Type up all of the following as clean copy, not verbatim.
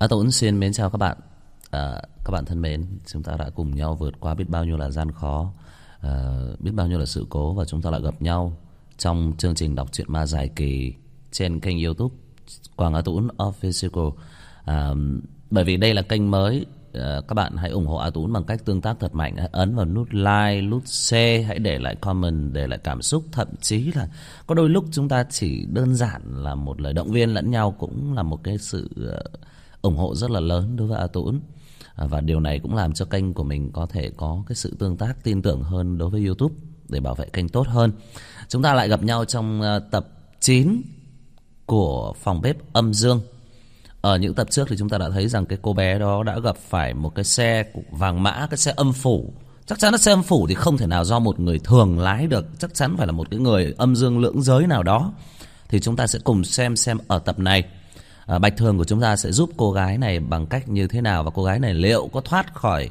Tôi cũng xin mến chào các bạn. Các bạn thân mến, chúng ta đã cùng nhau vượt qua biết bao nhiêu là gian khó, biết bao nhiêu là sự cố, và chúng ta lại gặp nhau trong chương trình đọc truyện ma dài kỳ trên kênh YouTube Quang A Tún Official. Bởi vì đây là kênh mới, các bạn hãy ủng hộ A Tún bằng cách tương tác thật mạnh. Hãy ấn vào nút like, nút share, hãy để lại comment, để lại cảm xúc. Thậm chí là có đôi lúc chúng ta chỉ đơn giản là một lời động viên lẫn nhau cũng là một cái sự ủng hộ rất là lớn đối với A Tún. Và điều này cũng làm cho kênh của mình có thể có cái sự tương tác tin tưởng hơn đối với YouTube, để bảo vệ kênh tốt hơn. Chúng ta lại gặp nhau trong tập 9 của Phòng Bếp Âm Dương. Ở những tập trước thì chúng ta đã thấy rằng cái cô bé đó đã gặp phải một cái xe vàng mã, cái xe âm phủ. Chắc chắn là xe âm phủ thì không thể nào do một người thường lái được, chắc chắn phải là một cái người âm dương lưỡng giới nào đó. Thì chúng ta sẽ cùng xem ở tập này Bạch Thường của chúng ta sẽ giúp cô gái này bằng cách như thế nào, và cô gái này liệu có thoát khỏi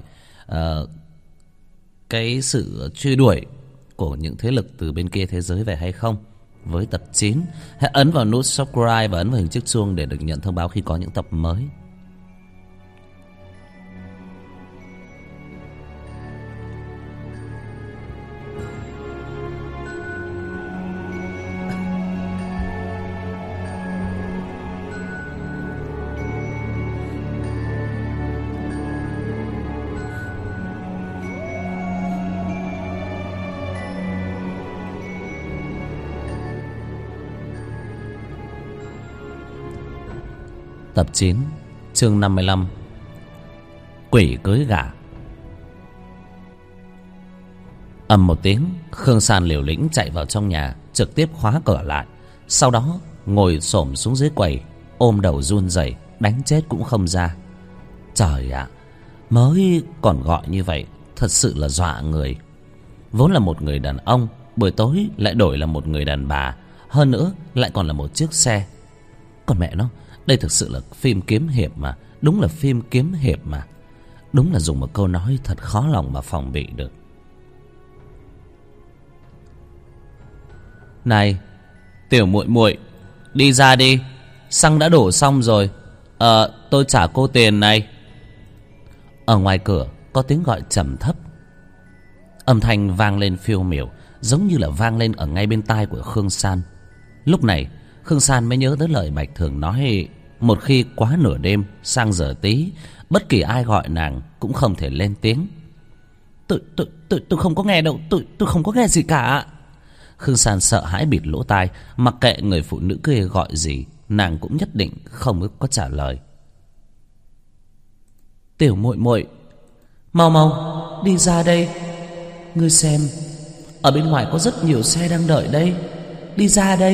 cái sự truy đuổi của những thế lực từ bên kia thế giới về hay không. Với tập 9, hãy ấn vào nút subscribe và ấn vào hình chiếc chuông để được nhận thông báo khi có những tập mới. Tập 9, chương 55, Quỷ cưới gả. Ầm một tiếng, Khương San liều lĩnh chạy vào trong nhà, trực tiếp khóa cửa lại. Sau đó ngồi xổm xuống dưới quầy, ôm đầu run rẩy, đánh chết cũng không ra. Trời ạ, mới còn gọi như vậy, thật sự là dọa người. Vốn là một người đàn ông, buổi tối lại đổi là một người đàn bà, hơn nữa lại còn là một chiếc xe. Còn mẹ nó, đây thực sự là phim kiếm hiệp mà. Đúng là phim kiếm hiệp mà. Đúng là dùng một câu nói thật khó lòng mà phòng bị được. Này, tiểu muội muội, đi ra đi, xăng đã đổ xong rồi. Tôi trả cô tiền này. Ở ngoài cửa có tiếng gọi trầm thấp. Âm thanh vang lên phiêu miểu, giống như là vang lên ở ngay bên tai của Khương San. Lúc này Khương San mới nhớ tới lời Bạch Thường nói, một khi quá nửa đêm sang giờ tí, bất kỳ ai gọi nàng cũng không thể lên tiếng. Tôi không có nghe đâu, tôi không có nghe gì cả. Khương San sợ hãi bịt lỗ tai, mặc kệ người phụ nữ kia gọi gì, nàng cũng nhất định không có trả lời. Tiểu muội muội, mau mau đi ra đây. Ngươi xem, ở bên ngoài có rất nhiều xe đang đợi đây. Đi ra đây.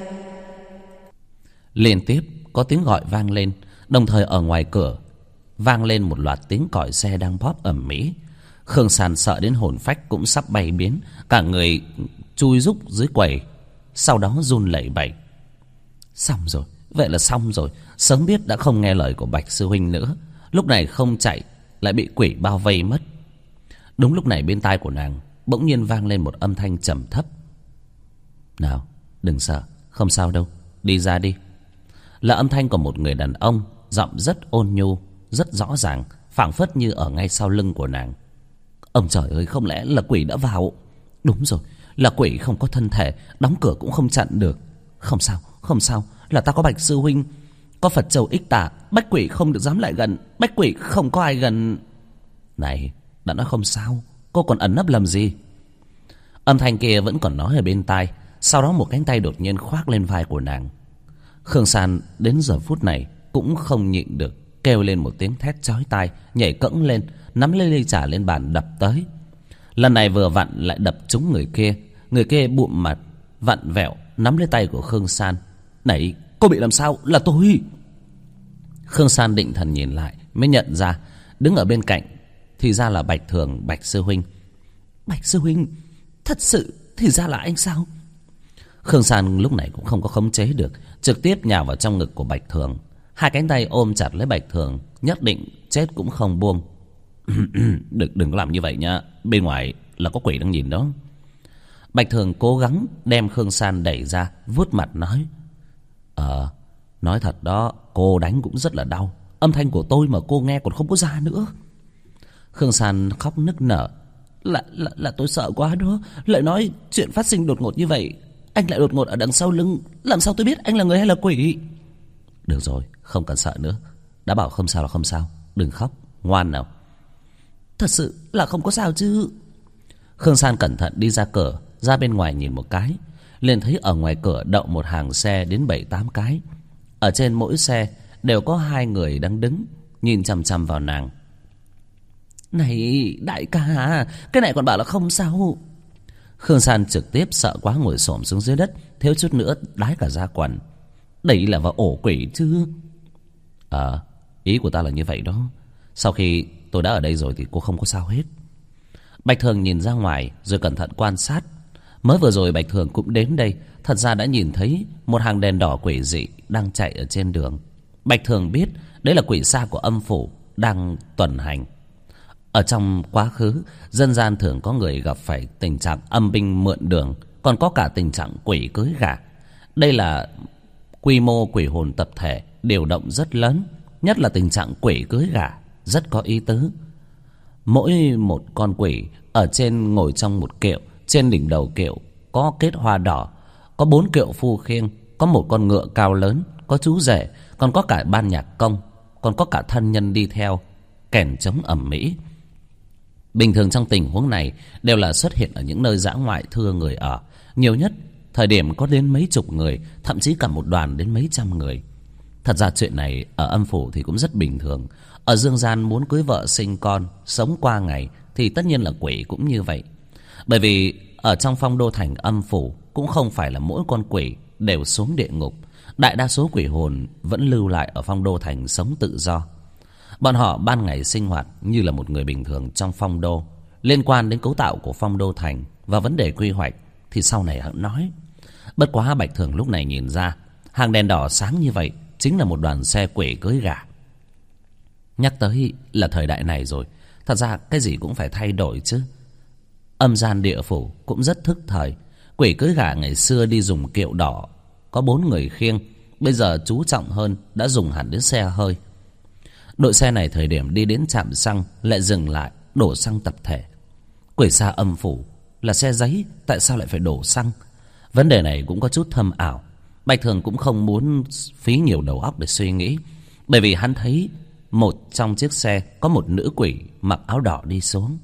Liên tiếp có tiếng gọi vang lên, đồng thời ở ngoài cửa vang lên một loạt tiếng còi xe đang bóp ầm ĩ. Khương San sợ đến hồn phách cũng sắp bay biến, cả người chui rúc dưới quầy, sau đó run lẩy bẩy. Xong rồi, vậy là xong rồi. Sớm biết đã không nghe lời của Bạch sư huynh nữa, lúc này không chạy lại bị quỷ bao vây mất. Đúng lúc này bên tai của nàng bỗng nhiên vang lên một âm thanh trầm thấp. Nào, đừng sợ, không sao đâu, đi ra đi. Là âm thanh của một người đàn ông, giọng rất ôn nhu, rất rõ ràng, phảng phất như ở ngay sau lưng của nàng. Ông trời ơi, không lẽ là quỷ đã vào? Đúng rồi, là quỷ không có thân thể, đóng cửa cũng không chặn được. Không sao, không sao, là ta có Bạch sư huynh, có Phật châu ích tả, bách quỷ không được dám lại gần, bách quỷ không có ai gần. Này, đã nói không sao, cô còn ẩn nấp làm gì? Âm thanh kia vẫn còn nói ở bên tai. Sau đó một cánh tay đột nhiên khoác lên vai của nàng. Khương San đến giờ phút này cũng không nhịn được, kêu lên một tiếng thét chói tai, nhảy cẫng lên, nắm lấy ly trà lên bàn đập tới. Lần này vừa vặn lại đập trúng người kia. Người kia bụm mặt vặn vẹo nắm lấy tay của Khương San. Này, cô bị làm sao? Là tôi. Khương San định thần nhìn lại mới nhận ra, đứng ở bên cạnh thì ra là Bạch Thường, Bạch sư huynh. Bạch sư huynh, thật sự thì ra là anh sao? Khương San lúc này cũng không có khống chế được, trực tiếp nhào vào trong ngực của Bạch Thường, hai cánh tay ôm chặt lấy Bạch Thường, nhất định chết cũng không buông. Đừng có làm như vậy nhá, bên ngoài là có quỷ đang nhìn đó. Bạch Thường cố gắng đem Khương San đẩy ra, vuốt mặt nói: nói thật đó, cô đánh cũng rất là đau, Âm thanh của tôi mà cô nghe còn không có ra nữa. Khương San khóc nức nở. Là tôi sợ quá đó. Lại nói chuyện phát sinh đột ngột như vậy, anh lại đột ngột ở đằng sau lưng, làm sao tôi biết anh là người hay là quỷ? Được rồi, không cần sợ nữa. Đã bảo không sao là không sao. Đừng khóc, ngoan nào. Thật sự là không có sao chứ? Khương San cẩn thận đi ra cửa, ra bên ngoài nhìn một cái, liền thấy ở ngoài cửa đậu một hàng xe đến 7-8 cái. Ở trên mỗi xe đều có 2 người đang đứng nhìn chằm chằm vào nàng. Này đại ca, cái này còn bảo là không sao. Khương San trực tiếp sợ quá ngồi xổm xuống dưới đất, thiếu chút nữa đái cả da quần. Đây là vào ổ quỷ chứ? Ý của ta là như vậy đó. Sau khi tôi đã ở đây rồi thì cô không có sao hết. Bạch Thường nhìn ra ngoài rồi cẩn thận quan sát. Mới vừa rồi Bạch Thường cũng đến đây, thật ra đã nhìn thấy một hàng đèn đỏ quỷ dị đang chạy ở trên đường. Bạch Thường biết đấy là quỷ xa của âm phủ đang tuần hành. Ở trong quá khứ, dân gian thường có người gặp phải tình trạng âm binh mượn đường, còn có cả tình trạng quỷ cưới gả. Đây là quy mô quỷ hồn tập thể điều động rất lớn, nhất là tình trạng quỷ cưới gả rất có ý tứ. Mỗi một con quỷ ở trên ngồi trong một kiệu, trên đỉnh đầu kiệu có kết hoa đỏ, có 4 kiệu phu khiêng, có một con ngựa cao lớn, có chú rể, còn có cả ban nhạc công, còn có cả thân nhân đi theo, kèn trống ầm ĩ. Bình thường trong tình huống này đều là xuất hiện ở những nơi dã ngoại thưa người ở, nhiều nhất thời điểm có đến mấy chục người, thậm chí cả một đoàn đến mấy trăm người. Thật ra chuyện này ở âm phủ thì cũng rất bình thường. Ở dương gian muốn cưới vợ sinh con, sống qua ngày thì tất nhiên là quỷ cũng như vậy. Bởi vì ở trong phong đô thành âm phủ cũng không phải là mỗi con quỷ đều xuống địa ngục. Đại đa số quỷ hồn vẫn lưu lại ở phong đô thành sống tự do. Bọn họ ban ngày sinh hoạt như là một người bình thường trong phong đô. Liên quan đến cấu tạo của phong đô thành và vấn đề quy hoạch thì sau này hãng nói. Bất quá Bạch Thường lúc này nhìn ra hàng đèn đỏ sáng như vậy chính là một đoàn xe quỷ cưới gả. Nhắc tới là thời đại này rồi, thật ra cái gì cũng phải thay đổi chứ. Âm gian địa phủ cũng rất thức thời. Quỷ cưới gả ngày xưa đi dùng kiệu đỏ, có 4 người khiêng, bây giờ chú trọng hơn, đã dùng hẳn đến xe hơi. Đội xe này thời điểm đi đến trạm xăng lại dừng lại đổ xăng tập thể. Quỷ xa âm phủ là xe giấy, tại sao lại phải đổ xăng? Vấn đề này cũng có chút thâm ảo. Bạch Thường cũng không muốn phí nhiều đầu óc để suy nghĩ, bởi vì hắn thấy một trong chiếc xe có một nữ quỷ mặc áo đỏ đi xuống.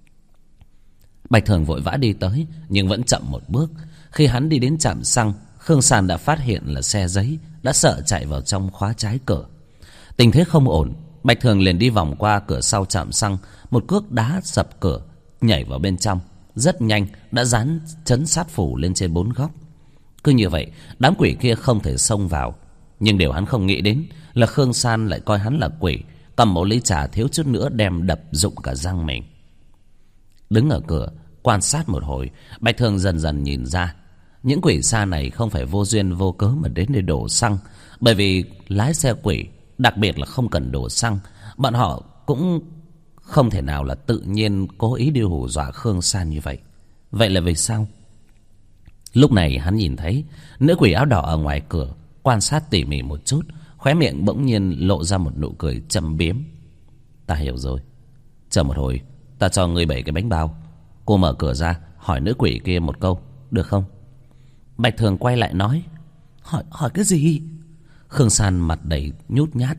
Bạch Thường vội vã đi tới, nhưng vẫn chậm một bước. Khi hắn đi đến trạm xăng, Khương San đã phát hiện là xe giấy đã sợ chạy vào trong khóa trái cửa. Tình thế không ổn, Bạch Thường liền đi vòng qua cửa sau trạm xăng, một cước đá sập cửa, nhảy vào bên trong. Rất nhanh đã dán trấn sát phủ lên trên 4 góc. Cứ như vậy đám quỷ kia không thể xông vào. Nhưng điều hắn không nghĩ đến là Khương San lại coi hắn là quỷ, cầm một ly trà thiếu chút nữa đem đập rụng cả răng mình. Đứng ở cửa quan sát một hồi, Bạch Thường dần dần nhìn ra những quỷ xa này không phải vô duyên vô cớ mà đến để đổ xăng. Bởi vì lái xe quỷ, đặc biệt là không cần đổ xăng, bọn họ cũng không thể nào là tự nhiên cố ý đi hù dọa Khương San như vậy. Vậy là vì sao? Lúc này hắn nhìn thấy nữ quỷ áo đỏ ở ngoài cửa, quan sát tỉ mỉ một chút, khóe miệng bỗng nhiên lộ ra một nụ cười châm biếm. Ta hiểu rồi, chờ một hồi, ta cho ngươi 7 cái bánh bao. Cô mở cửa ra hỏi nữ quỷ kia một câu, được không? Bạch Thường quay lại nói, hỏi cái gì? Khương San mặt đầy nhút nhát.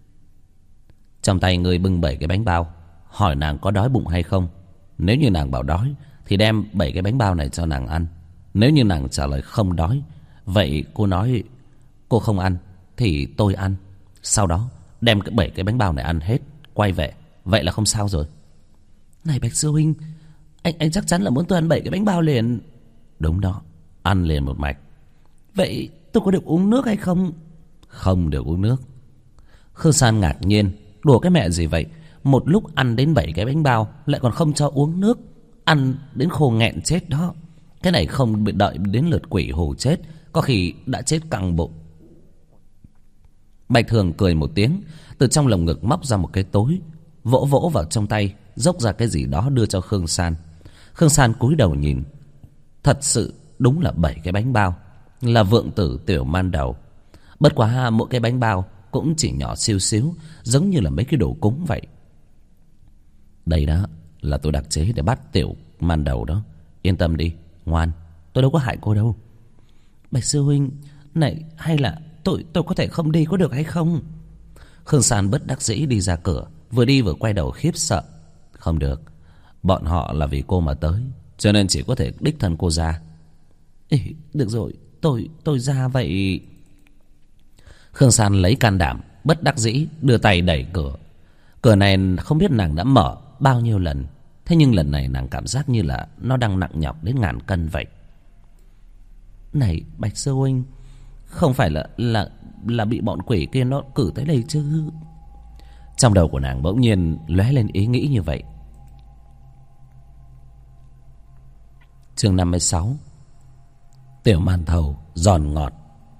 Trong tay ngươi bưng 7 cái bánh bao, hỏi nàng có đói bụng hay không. Nếu như nàng bảo đói thì đem 7 cái bánh bao này cho nàng ăn. Nếu như nàng trả lời không đói, vậy cô nói cô không ăn thì tôi ăn. Sau đó đem 7 cái bánh bao này ăn hết, quay về. Vậy là không sao rồi. Này Bạch Sư Huynh, anh chắc chắn là muốn tôi ăn 7 cái bánh bao liền? Đúng đó, ăn liền một mạch. Vậy tôi có được uống nước hay không? Không được uống nước. Khương San ngạc nhiên, đùa cái mẹ gì vậy? Một lúc ăn đến 7 cái bánh bao lại còn không cho uống nước, ăn đến khô nghẹn chết đó. Cái này không bị đợi đến lượt quỷ hù chết, có khi đã chết căng bụng. Bạch Thường cười một tiếng, từ trong lồng ngực móc ra một cái tối, vỗ vỗ vào trong tay, dốc ra cái gì đó đưa cho Khương San. Khương San cúi đầu nhìn, thật sự đúng là 7 cái bánh bao, là vượng tử tiểu man đầu. Bất quá mỗi cái bánh bao cũng chỉ nhỏ xíu xíu, giống như là mấy cái đồ cúng vậy. Đây đó là tôi đặc chế để bắt tiểu man đầu đó. Yên tâm đi, ngoan, tôi đâu có hại cô đâu. Bạch sư huynh, này hay là tôi có thể không đi có được hay không? Khương San bất đắc dĩ đi ra cửa, vừa đi vừa quay đầu khiếp sợ. Không được, bọn họ là vì cô mà tới, cho nên chỉ có thể đích thân cô ra. Ê, được rồi, tôi ra vậy. Khương San lấy can đảm, bất đắc dĩ đưa tay đẩy cửa. Cửa này không biết nàng đã mở bao nhiêu lần, thế nhưng lần này nàng cảm giác như là nó đang nặng nhọc đến ngàn cân vậy. Này Bạch sư huynh, không phải là bị bọn quỷ kia nó cử tới đây chứ? Trong đầu của nàng bỗng nhiên lóe lên ý nghĩ như vậy. Chương 56. Tiểu màn thầu giòn ngọt.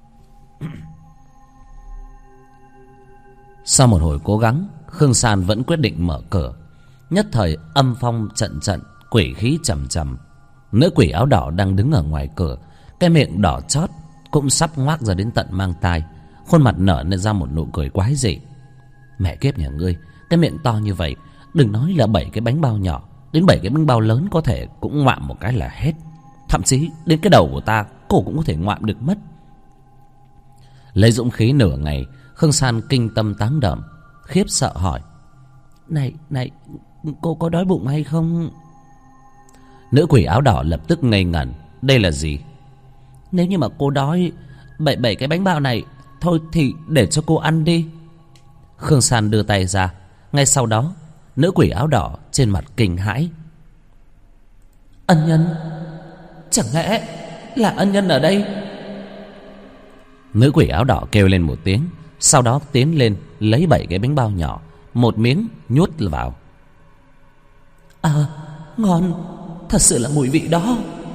Sau một hồi cố gắng, Khương San vẫn quyết định mở cửa. Nhất thời âm phong trận trận, quỷ khí trầm trầm. Nữ quỷ áo đỏ đang đứng ở ngoài cửa, cái miệng đỏ chót cũng sắp ngoác ra đến tận mang tai, khuôn mặt nở lên ra một nụ cười quái dị. Mẹ kiếp nhà ngươi, cái miệng to như vậy, đừng nói là 7 cái bánh bao nhỏ, đến 7 cái bánh bao lớn có thể cũng ngoạm một cái là hết. Thậm chí đến cái đầu của ta cô cũng có thể ngoạm được mất. Lấy dũng khí nửa ngày, Khương San kinh tâm táng đờm, khiếp sợ hỏi: Này, cô có đói bụng hay không? Nữ quỷ áo đỏ lập tức ngây ngẩn. Đây là gì? Nếu như mà cô đói 7 cái bánh bao này, thôi thì để cho cô ăn đi. Khương San đưa tay ra. Ngay sau đó, nữ quỷ áo đỏ trên mặt kinh hãi. Ân nhân? Chẳng lẽ là ân nhân ở đây? Nữ quỷ áo đỏ kêu lên một tiếng, sau đó tiến lên lấy 7 cái bánh bao nhỏ, một miếng nhốt vào. Ngon, thật sự là mùi vị đó.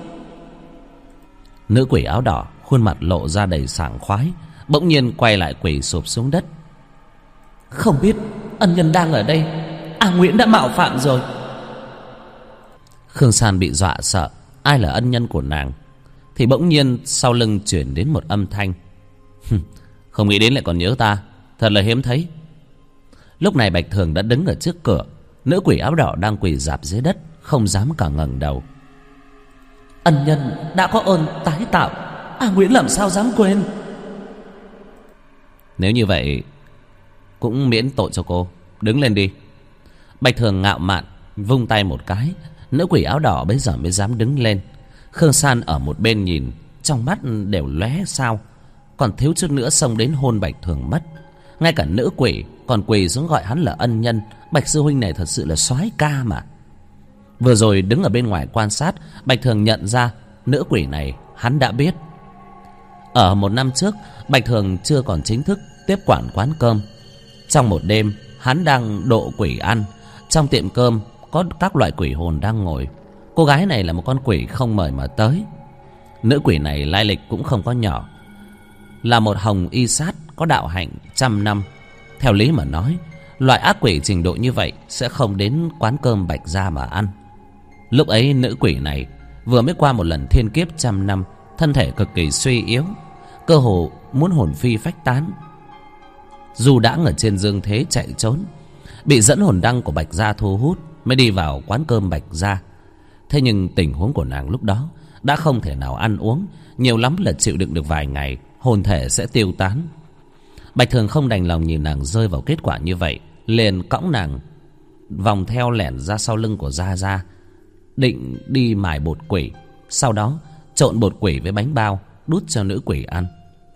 Nữ quỷ áo đỏ khuôn mặt lộ ra đầy sảng khoái, bỗng nhiên quay lại quỳ sụp xuống đất. Không biết ân nhân đang ở đây, A Nguyễn đã mạo phạm rồi. Khương San bị dọa sợ ai là ân nhân của nàng, thì bỗng nhiên sau lưng chuyển đến một âm thanh: Không nghĩ đến lại còn nhớ ta, thật là hiếm thấy. Lúc này Bạch Thường đã đứng ở trước cửa. Nữ quỷ áo đỏ đang quỳ rạp dưới đất, không dám cả ngẩng đầu. Ân nhân đã có ơn tái tạo, A Nguyễn làm sao dám quên. Nếu như vậy cũng miễn tội cho cô, đứng lên đi. Bạch Thường ngạo mạn vung tay một cái, nữ quỷ áo đỏ bấy giờ mới dám đứng lên. Khương San ở một bên nhìn, trong mắt đều lóe sao, còn thiếu chút nữa xông đến hôn Bạch Thường mất. Ngay cả nữ quỷ còn quỳ xuống gọi hắn là ân nhân. Bạch sư huynh này thật sự là soái ca mà. Vừa rồi đứng ở bên ngoài quan sát, Bạch Thường nhận ra nữ quỷ này hắn đã biết. Ở một năm trước, Bạch Thường chưa còn chính thức tiếp quản quán cơm. Trong một đêm, hắn đang độ quỷ ăn. Trong tiệm cơm có các loại quỷ hồn đang ngồi. Cô gái này là một con quỷ không mời mà tới. Nữ quỷ này lai lịch cũng không có nhỏ, là một hồng y sát có đạo hạnh 100 năm. Theo lý mà nói, loại ác quỷ trình độ như vậy sẽ không đến quán cơm Bạch gia mà ăn. Lúc ấy nữ quỷ này vừa mới qua một lần thiên kiếp 100 năm, thân thể cực kỳ suy yếu, cơ hồ muốn hồn phi phách tán. Dù đã ở trên dương thế chạy trốn, bị dẫn hồn đăng của Bạch gia thu hút mới đi vào quán cơm Bạch gia. Thế nhưng tình huống của nàng lúc đó đã không thể nào ăn uống, nhiều lắm là chịu đựng được vài ngày, hồn thể sẽ tiêu tán. Bạch Thường không đành lòng nhìn nàng rơi vào kết quả như vậy, liền cõng nàng vòng theo lẻn ra sau lưng của Gia Gia, định đi mài bột quỷ, sau đó trộn bột quỷ với bánh bao đút cho nữ quỷ ăn.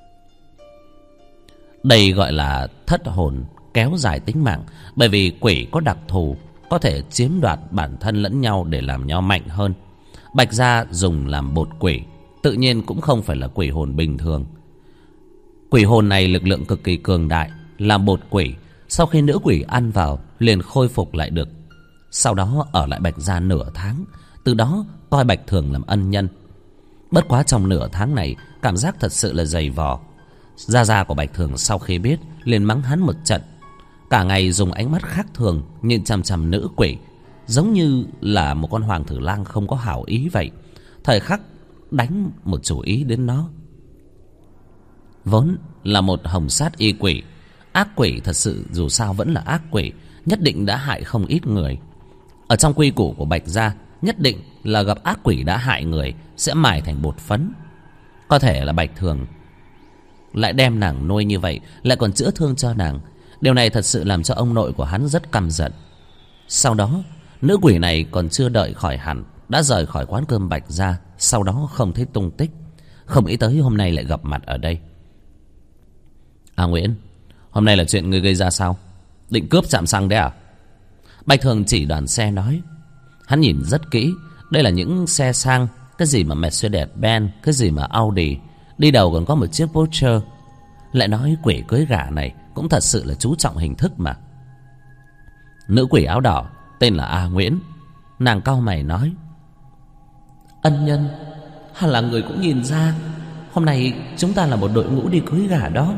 Đây gọi là thất hồn, kéo dài tính mạng, bởi vì quỷ có đặc thù, có thể chiếm đoạt bản thân lẫn nhau để làm nhau mạnh hơn. Bạch gia dùng làm bột quỷ, tự nhiên cũng không phải là quỷ hồn bình thường. Quỷ hồn này lực lượng cực kỳ cường đại, làm bột quỷ, sau khi nữ quỷ ăn vào liền khôi phục lại được. Sau đó ở lại Bạch gia nửa tháng, từ đó coi Bạch Thường làm ân nhân. Bất quá trong nửa tháng này, cảm giác thật sự là dày vò. Gia gia của Bạch Thường sau khi biết liền mắng hắn một trận, cả ngày dùng ánh mắt khác thường nhìn chằm chằm nữ quỷ, giống như là một con hoàng thử lang không có hảo ý vậy, thời khắc đánh một chủ ý đến nó. Vốn là một hồng sát y quỷ, Ác quỷ thật sự dù sao vẫn là ác quỷ, nhất định đã hại không ít người. Ở trong quy củ của Bạch gia, nhất định là gặp ác quỷ đã hại người sẽ mài thành bột phấn. Có thể là Bạch Thường lại đem nàng nuôi như vậy, lại còn chữa thương cho nàng. Điều này thật sự làm cho ông nội của hắn rất căm giận. Sau đó nữ quỷ này còn chưa đợi khỏi hẳn đã rời khỏi quán cơm Bạch gia, sau đó không thấy tung tích. Không nghĩ tới hôm nay lại gặp mặt ở đây. À Nguyễn, hôm nay là chuyện ngươi gây ra sao? Định cướp trạm xăng đấy à? Bạch Thường chỉ đoàn xe nói. Hắn nhìn rất kỹ, đây là những xe sang, cái gì mà Mercedes-Benz, cái gì mà Audi, đi đầu còn có một chiếc Porsche. Lại nói quỷ cưới gả này cũng thật sự là chú trọng hình thức mà. Nữ quỷ áo đỏ tên là A Nguyễn. Nàng cau mày nói. Ân nhân, hẳn là người cũng nhìn ra hôm nay chúng ta là một đội ngũ đi cưới gả đó.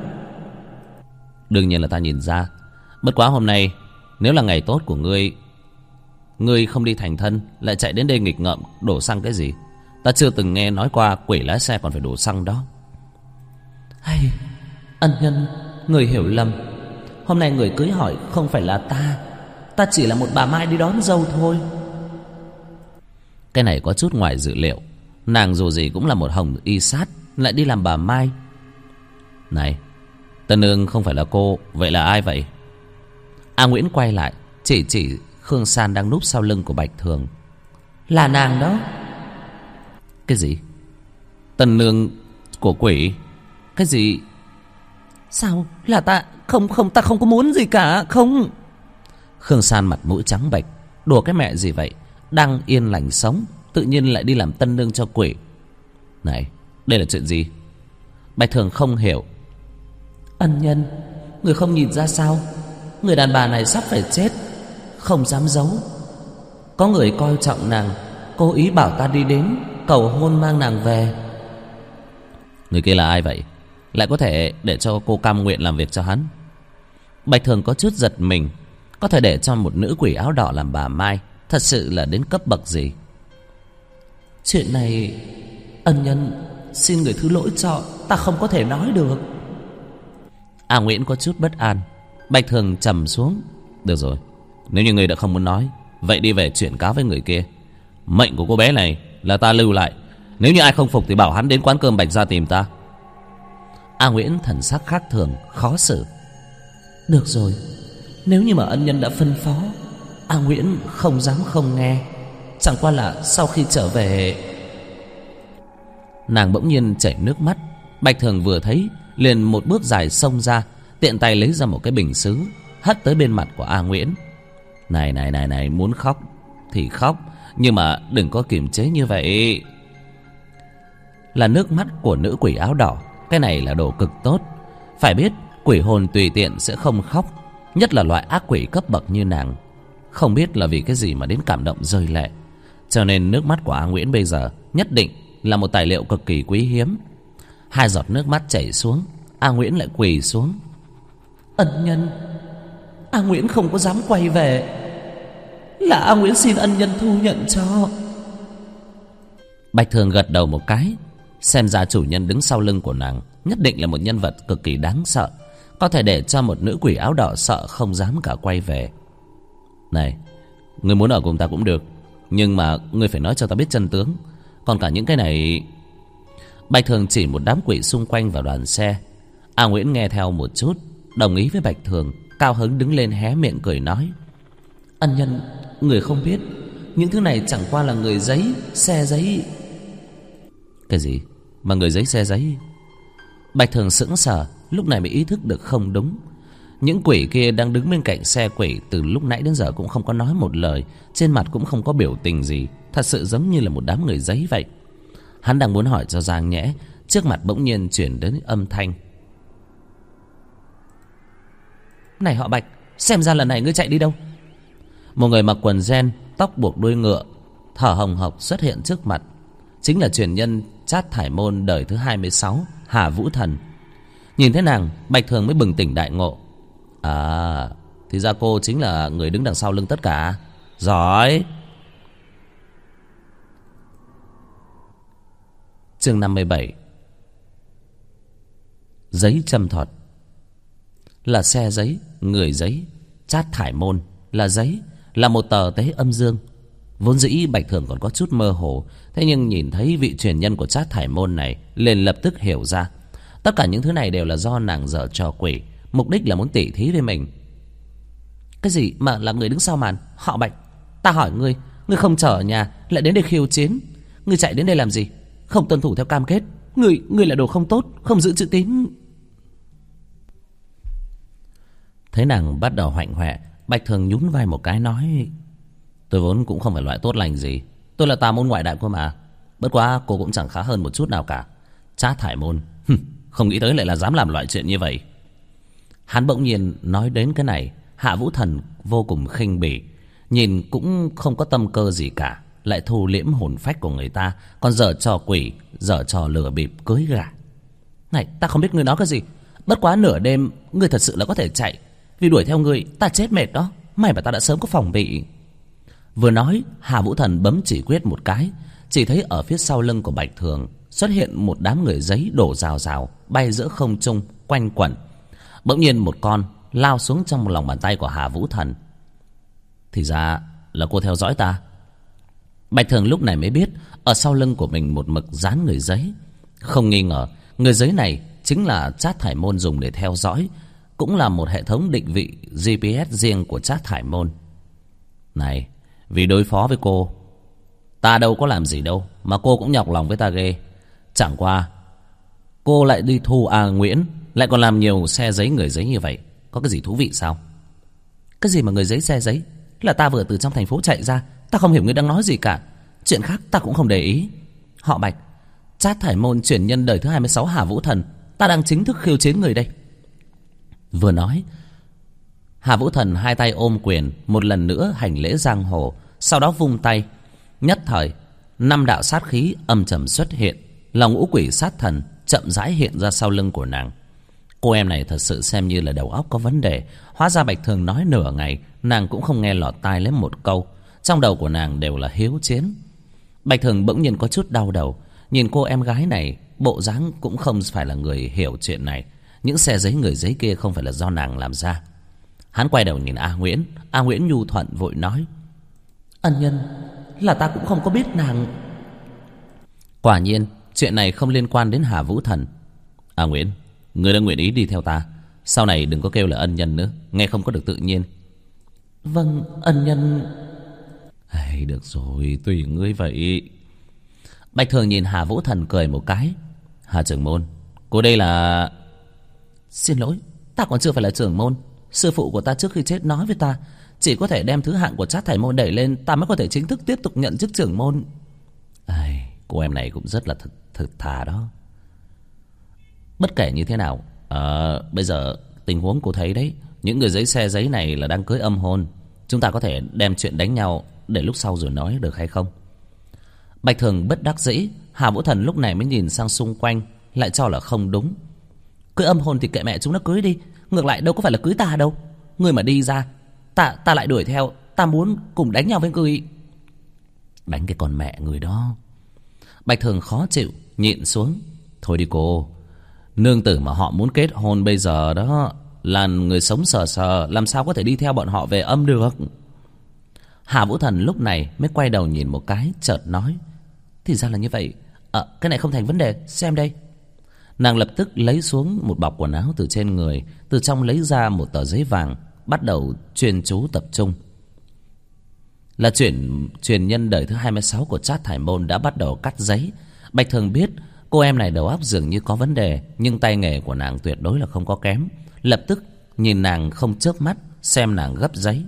Đương nhiên là ta nhìn ra. Bất quá hôm nay nếu là ngày tốt của ngươi, ngươi không đi thành thân lại chạy đến đây nghịch ngợm đổ xăng cái gì? Ta chưa từng nghe nói qua quỷ lái xe còn phải đổ xăng đó. Hay, ân nhân, người hiểu lầm. Hôm nay người cưới hỏi không phải là ta. Ta chỉ là một bà Mai đi đón dâu thôi. Cái này có chút ngoài dự liệu. Nàng dù gì cũng là một hồng y sát, lại đi làm bà Mai. Này, Tân Nương không phải là cô, vậy là ai vậy? A Nguyễn quay lại, chỉ Khương San đang núp sau lưng của Bạch Thường. Là nàng đó. Cái gì? Tân Nương của quỷ? Cái gì? Sao? Là ta? Không, ta không có muốn gì cả, không. Khương San mặt mũi trắng bệch. Đùa cái mẹ gì vậy? Đang yên lành sống, tự nhiên lại đi làm tân nương cho quỷ. Này, đây là chuyện gì? Bạch Thường không hiểu. Ân nhân, người không nhìn ra sao? Người đàn bà này sắp phải chết, không dám giấu. Có người coi trọng nàng, cố ý bảo ta đi đến cầu hôn mang nàng về. Người kia là ai vậy? Lại có thể để cho cô cam nguyện làm việc cho hắn? Bạch Thường có chút giật mình. Có thể để cho một nữ quỷ áo đỏ làm bà Mai, thật sự là đến cấp bậc gì? Chuyện này, ân nhân, xin người thứ lỗi cho, ta không có thể nói được. A Nguyễn có chút bất an. Bạch Thường trầm xuống. Được rồi, nếu như người đã không muốn nói, vậy đi về chuyển cáo với người kia. Mệnh của cô bé này là ta lưu lại. Nếu như ai không phục thì bảo hắn đến quán cơm Bạch gia tìm ta. A Nguyễn thần sắc khác thường, khó xử. Được rồi, nếu như mà ân nhân đã phân phó, A Nguyễn không dám không nghe. Chẳng qua là sau khi trở về. Nàng bỗng nhiên chảy nước mắt. Bạch Thường vừa thấy liền một bước dài xông ra, tiện tay lấy ra một cái bình sứ, hất tới bên mặt của A Nguyễn. Này, muốn khóc thì khóc, nhưng mà đừng có kiềm chế như vậy. Là nước mắt của nữ quỷ áo đỏ. Cái này là đồ cực tốt. Phải biết quỷ hồn tùy tiện sẽ không khóc, nhất là loại ác quỷ cấp bậc như nàng. Không biết là vì cái gì mà đến cảm động rơi lệ. Cho nên nước mắt của A Nguyễn bây giờ nhất định là một tài liệu cực kỳ quý hiếm. Hai giọt nước mắt chảy xuống, A Nguyễn lại quỳ xuống. Ân nhân, A Nguyễn không có dám quay về, là A Nguyễn xin ân nhân thu nhận cho. Bạch Thường gật đầu một cái. Xem ra chủ nhân đứng sau lưng của nàng nhất định là một nhân vật cực kỳ đáng sợ, có thể để cho một nữ quỷ áo đỏ sợ không dám cả quay về. Này, ngươi muốn ở cùng ta cũng được, nhưng mà ngươi phải nói cho ta biết chân tướng. Còn cả những cái này. Bạch Thường chỉ một đám quỷ xung quanh vào đoàn xe. A Nguyễn nghe theo một chút, đồng ý với Bạch Thường, cao hứng đứng lên hé miệng cười nói. Ân nhân, người không biết, những thứ này chẳng qua là người giấy, xe giấy. Cái gì mà người giấy xe giấy? Bạch Thường sững sờ, lúc này mới ý thức được không đúng. Những quỷ kia đang đứng bên cạnh xe quỷ từ lúc nãy đến giờ cũng không có nói một lời, trên mặt cũng không có biểu tình gì, thật sự giống như là một đám người giấy vậy. Hắn đang muốn hỏi cho Giang nhẽ, trước mặt bỗng nhiên chuyển đến âm thanh. Này họ Bạch, xem ra lần này ngươi chạy đi đâu? Một người mặc quần jean, tóc buộc đuôi ngựa, thở hồng hộc xuất hiện trước mặt. Chính là truyền nhân Trát Thải Môn đời thứ 26, Hà Vũ Thần. Nhìn thấy nàng, Bạch Thường mới bừng tỉnh đại ngộ. À, thì ra cô chính là người đứng đằng sau lưng tất cả. Giỏi. Chương 57. Giấy châm thuật. là xe giấy, người giấy. Trát thải môn là giấy, là một tờ tế âm dương. Vốn dĩ Bạch Thường còn có chút mơ hồ, thế nhưng nhìn thấy vị truyền nhân của Trát thải môn này, liền lập tức hiểu ra tất cả những thứ này đều là do nàng giở trò quỷ, mục đích là muốn tỉ thí với mình. Cái gì mà là người đứng sau màn? Họ Bạch, ta hỏi ngươi, ngươi không chờ ở nhà lại đến đây khiêu chiến, ngươi chạy đến đây làm gì? Không tuân thủ theo cam kết, ngươi là đồ không tốt, không giữ chữ tín. Thấy nàng bắt đầu hoạnh hoẹ, Bạch Thường nhún vai một cái nói: tôi vốn cũng không phải loại tốt lành gì, tôi là tà môn ngoại đạo cơ mà. Bất quá cô cũng chẳng khá hơn một chút nào cả. Trát thải môn, không nghĩ tới lại là dám làm loại chuyện như vậy. Hắn bỗng nhiên nói đến cái này, Hạ Vũ Thần vô cùng khinh bỉ, nhìn cũng không có tâm cơ gì cả, lại thu liễm hồn phách của người ta, còn giở trò quỷ, giở trò lừa bịp cưới gả. Này, ta không biết ngươi nói cái gì. Bất quá nửa đêm ngươi thật sự là có thể chạy, vì đuổi theo ngươi ta chết mệt đó. May mà ta đã sớm có phòng bị. Vừa nói, Hà Vũ Thần bấm chỉ quyết một cái, chỉ thấy ở phía sau lưng của Bạch Thường xuất hiện một đám người giấy đổ rào rào, bay giữa không trung quanh quẩn. Bỗng nhiên một con lao xuống trong lòng bàn tay của Hà Vũ Thần. Thì ra là cô theo dõi ta. Bạch Thường lúc này mới biết ở sau lưng của mình một mực dán người giấy. Không nghi ngờ người giấy này chính là Trát thải môn dùng để theo dõi, cũng là một hệ thống định vị GPS riêng của Trát thải môn. Này, vì đối phó với cô, ta đâu có làm gì đâu mà cô cũng nhọc lòng với ta ghê. Chẳng qua cô lại đi thu Nguyễn, lại còn làm nhiều xe giấy người giấy như vậy, có cái gì thú vị sao? Cái gì mà người giấy xe giấy? Là ta vừa từ trong thành phố chạy ra, ta không hiểu ngươi đang nói gì cả. Chuyện khác ta cũng không để ý. Họ Bạch, Trát thải môn chuyển nhân đời thứ 26 Hà Vũ Thần, ta đang chính thức khiêu chiến người đây. Vừa nói, Hà Vũ Thần hai tay ôm quyền, một lần nữa hành lễ giang hồ, sau đó vung tay. Nhất thời 5 đạo sát khí âm trầm xuất hiện, lòng ngũ quỷ sát thần chậm rãi hiện ra sau lưng của nàng. Cô em này thật sự xem như là đầu óc có vấn đề. Hóa ra Bạch Thường nói nửa ngày, nàng cũng không nghe lọt tai lấy một câu. Trong đầu của nàng đều là hiếu chiến. Bạch Thường bỗng nhiên có chút đau đầu. Nhìn cô em gái này, bộ dáng cũng không phải là người hiểu chuyện này. Những xe giấy người giấy kia không phải là do nàng làm ra. Hắn quay đầu nhìn A Nguyễn. A Nguyễn nhu thuận vội nói: ân nhân, là ta cũng không có biết nàng. Quả nhiên chuyện này không liên quan đến Hà Vũ Thần. A Nguyễn, ngươi đã nguyện ý đi theo ta, sau này đừng có kêu là ân nhân nữa, nghe không có được tự nhiên. Vâng, ân nhân. Được rồi, tùy ngươi vậy. Bạch Thường nhìn Hà Vũ Thần cười một cái. Hà trưởng môn, cô đây là... Xin lỗi, ta còn chưa phải là trưởng môn. Sư phụ của ta trước khi chết nói với ta, chỉ có thể đem thứ hạng của Trát thải môn đẩy lên, ta mới có thể chính thức tiếp tục nhận chức trưởng môn. Cô em này cũng rất là thực thà đó. Bất kể như thế nào, bây giờ tình huống cô thấy đấy, những người giấy xe giấy này là đang cưới âm hôn. Chúng ta có thể đem chuyện đánh nhau để lúc sau rồi nói được hay không? Bạch Thường bất đắc dĩ. Hà Vũ Thần lúc này mới nhìn sang xung quanh, lại cho là không đúng. Cưới âm hôn thì kệ mẹ chúng nó cưới đi, ngược lại đâu có phải là cưới ta đâu. Ngươi mà đi ra, ta lại đuổi theo, ta muốn cùng đánh nhau với ngươi. Đánh cái con mẹ người đó. Bạch Thường khó chịu, nhịn xuống. Thôi đi cô, nương tử mà họ muốn kết hôn bây giờ đó là người sống sờ sờ, làm sao có thể đi theo bọn họ về âm được. Hà Vũ Thần lúc này mới quay đầu nhìn một cái, chợt nói: thì ra là như vậy. Cái này không thành vấn đề, xem đây. Nàng lập tức lấy xuống một bọc quần áo từ trên người, từ trong lấy ra một tờ giấy vàng, bắt đầu chuyên chú tập trung. Là truyền nhân đời thứ 26 của Trát thải môn đã bắt đầu cắt giấy. Bạch Thường biết cô em này đầu óc dường như có vấn đề, nhưng tay nghề của nàng tuyệt đối là không có kém. Lập tức nhìn nàng không chớp mắt, xem nàng gấp giấy.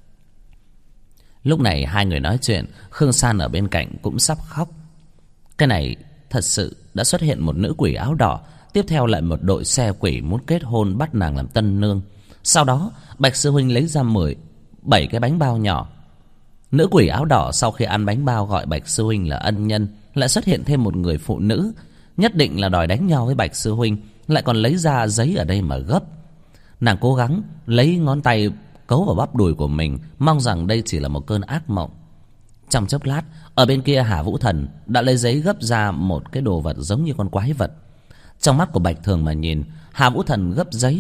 Lúc này hai người nói chuyện, Khương San ở bên cạnh cũng sắp khóc. Cái này thật sự đã xuất hiện một nữ quỷ áo đỏ, tiếp theo lại một đội xe quỷ muốn kết hôn bắt nàng làm tân nương. Sau đó Bạch sư huynh lấy ra 17 cái bánh bao nhỏ. Nữ quỷ áo đỏ sau khi ăn bánh bao gọi Bạch sư huynh là ân nhân. Lại xuất hiện thêm một người phụ nữ, nhất định là đòi đánh nhau với Bạch sư huynh, lại còn lấy ra giấy ở đây mà gấp. Nàng cố gắng lấy ngón tay cấu vào bắp đùi của mình, mong rằng đây chỉ là một cơn ác mộng. Trong chốc lát, ở bên kia Hà Vũ Thần đã lấy giấy gấp ra một cái đồ vật giống như con quái vật. Trong mắt của Bạch Thường mà nhìn, Hà Vũ Thần gấp giấy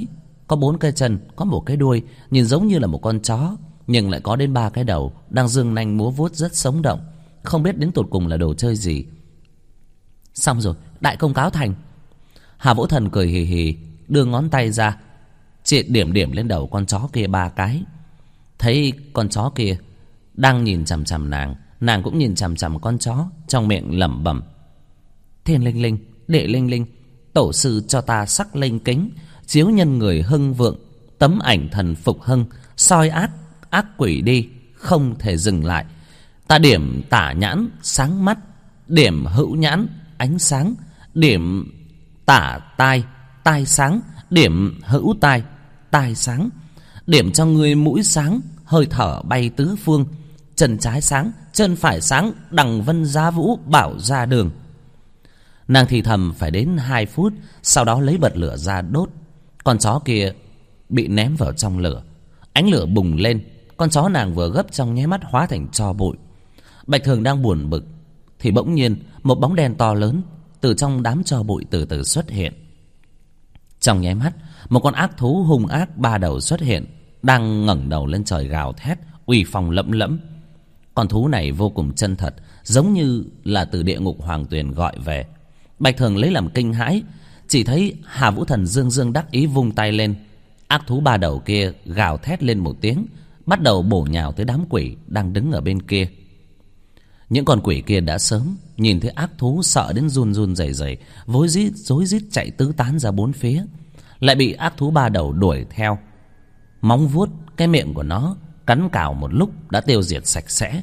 có 4 cái chân, có một cái đuôi, nhìn giống như là một con chó, nhưng lại có đến 3 cái đầu, đang giương nanh múa vuốt rất sống động. Không biết đến tột cùng là đồ chơi gì. Xong rồi, đại công cáo thành. Hà Vũ Thần cười hì hì, đưa ngón tay ra, chỉ điểm điểm lên đầu con chó kia 3 cái. Thấy con chó kia đang nhìn chằm chằm nàng, nàng cũng nhìn chằm chằm con chó, trong miệng lẩm bẩm: Thiên linh linh, địa linh linh, tổ sư cho ta sắc linh kính, chiếu nhân người hưng vượng, tấm ảnh thần phục hưng, soi ác quỷ đi, không thể dừng lại. Ta điểm tả nhãn sáng mắt, điểm hữu nhãn ánh sáng, điểm tả tai sáng, điểm hữu tai sáng, điểm cho ngươi mũi sáng, hơi thở bay tứ phương, chân trái sáng, chân phải sáng, đằng vân giá vũ bảo ra đường. Nàng thì thầm phải đến 2 phút, sau đó lấy bật lửa ra đốt. Con chó kia bị ném vào trong lửa, ánh lửa bùng lên, con chó nàng vừa gấp trong nháy mắt hóa thành tro bụi. Bạch Thường đang buồn bực thì bỗng nhiên một bóng đen to lớn từ trong đám tro bụi từ từ xuất hiện. Trong nháy mắt, một con ác thú hung ác 3 đầu xuất hiện, đang ngẩng đầu lên trời gào thét, uy phong lẫm lẫm. Con thú này vô cùng chân thật, giống như là từ địa ngục hoàng tuyền gọi về. Bạch Thường lấy làm kinh hãi, chỉ thấy Hà Vũ Thần dương dương đắc ý vung tay lên. Ác thú 3 đầu kia gào thét lên một tiếng, bắt đầu bổ nhào tới đám quỷ đang đứng ở bên kia. Những con quỷ kia đã sớm nhìn thấy ác thú, sợ đến run run rẩy rẩy, rối rít chạy tứ tán ra 4 phía. Lại bị ác thú 3 đầu đuổi theo, móng vuốt cái miệng của nó cắn cào một lúc đã tiêu diệt sạch sẽ.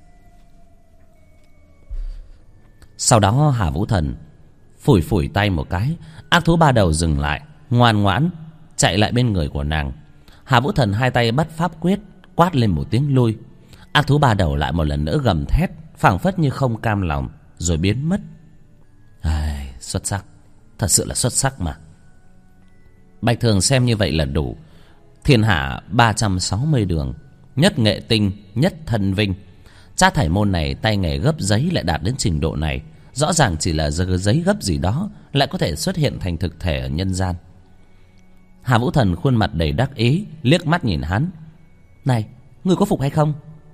Sau đó Hà Vũ Thần phủi tay một cái, ác thú 3 đầu dừng lại, ngoan ngoãn chạy lại bên người của nàng. Hà Vũ Thần 2 tay bắt pháp quyết, quát lên một tiếng lui. Ác thú 3 đầu lại một lần nữa gầm thét, phảng phất như không cam lòng, rồi biến mất. Xuất sắc, thật sự là xuất sắc mà. Bạch Thường xem như vậy là đủ. Thiên hạ 360 đường, nhất nghệ tinh, nhất thân vinh. Trác Thải Môn này tay nghề gấp giấy lại đạt đến trình độ này, rõ ràng chỉ là giấy gấp gì đó lại có thể xuất hiện thành thực thể ở nhân gian. Hà Vũ Thần khuôn mặt đầy đắc ý, liếc mắt nhìn hắn. Này, ngươi có phục hay không?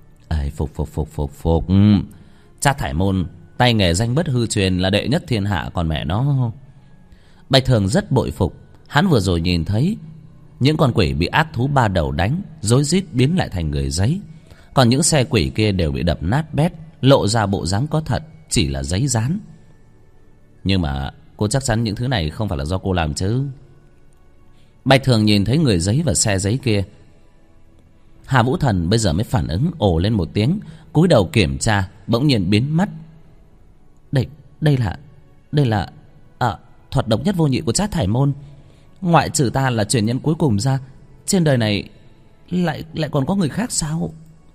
Phục. Trác Thải Môn tay nghề danh bất hư truyền, là đệ nhất thiên hạ còn mẹ nó. Bạch Thường rất bội phục. Hắn vừa rồi nhìn thấy những con quỷ bị ác thú 3 đầu đánh, rối rít biến lại thành người giấy. Còn những xe quỷ kia đều bị đập nát bét, lộ ra bộ dáng có thật, chỉ là giấy dán. Nhưng mà cô chắc chắn những thứ này không phải là do cô làm chứ? Bạch Thường nhìn thấy người giấy và xe giấy kia. Hà Vũ Thần bây giờ mới phản ứng, ồ lên một tiếng, cúi đầu kiểm tra, bỗng nhiên biến mất. Đây là thuật độc nhất vô nhị của Trác Thải Môn. Ngoại trừ ta là truyền nhân cuối cùng ra, trên đời này lại còn có người khác sao?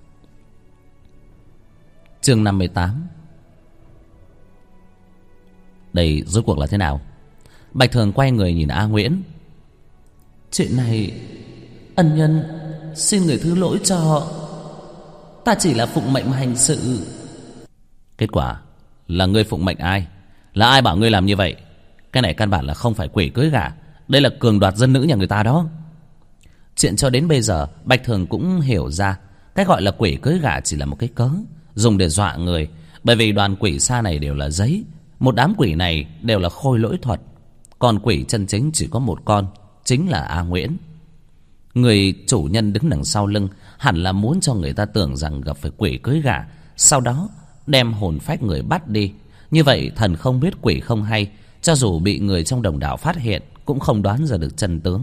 Chương 58. Đây rốt cuộc là thế nào? Bạch Thường quay người nhìn A Nguyễn. Chuyện này, ân nhân xin người thứ lỗi cho, ta chỉ là phụng mệnh hành sự. Kết quả là ngươi phụng mệnh ai? Là ai bảo ngươi làm như vậy? Cái này căn bản là không phải quỷ cưới gả, đây là cường đoạt dân nữ nhà người ta đó. Chuyện cho đến bây giờ Bạch Thường cũng hiểu ra, cái gọi là quỷ cưới gả chỉ là một cái cớ dùng để dọa người. Bởi vì đoàn quỷ xa này đều là giấy, một đám quỷ này đều là khôi lỗi thuật. Còn quỷ chân chính chỉ có một con, chính là A Nguyễn. Người chủ nhân đứng đằng sau lưng hẳn là muốn cho người ta tưởng rằng gặp phải quỷ cưới gả, sau đó đem hồn phách người bắt đi. Như vậy thần không biết quỷ không hay, cho dù bị người trong đồng đạo phát hiện cũng không đoán ra được chân tướng.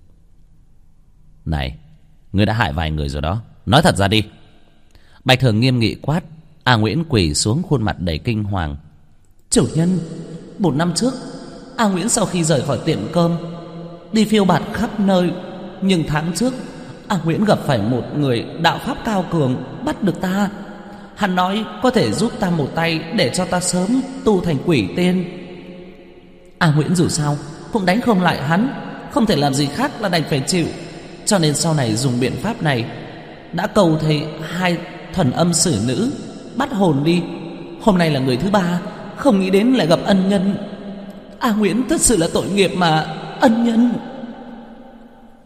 Này, ngươi đã hại vài người rồi đó, nói thật ra đi. Bạch Thường nghiêm nghị quát. A Nguyễn quỳ xuống, khuôn mặt đầy kinh hoàng. Chủ nhân, 1 năm trước A Nguyễn sau khi rời khỏi tiệm cơm đi phiêu bạt khắp nơi, nhưng tháng trước A Nguyễn gặp phải một người đạo pháp cao cường, bắt được ta. Hắn nói có thể giúp ta một tay để cho ta sớm tu thành quỷ tiên. A Nguyễn dù sao cũng đánh không lại hắn, không thể làm gì khác là đành phải chịu. Cho nên sau này dùng biện pháp này, đã cầu thầy 2 thần âm sử nữ bắt hồn đi. Hôm nay là người thứ 3, không nghĩ đến lại gặp ân nhân. A Nguyễn thật sự là tội nghiệp mà, ân nhân.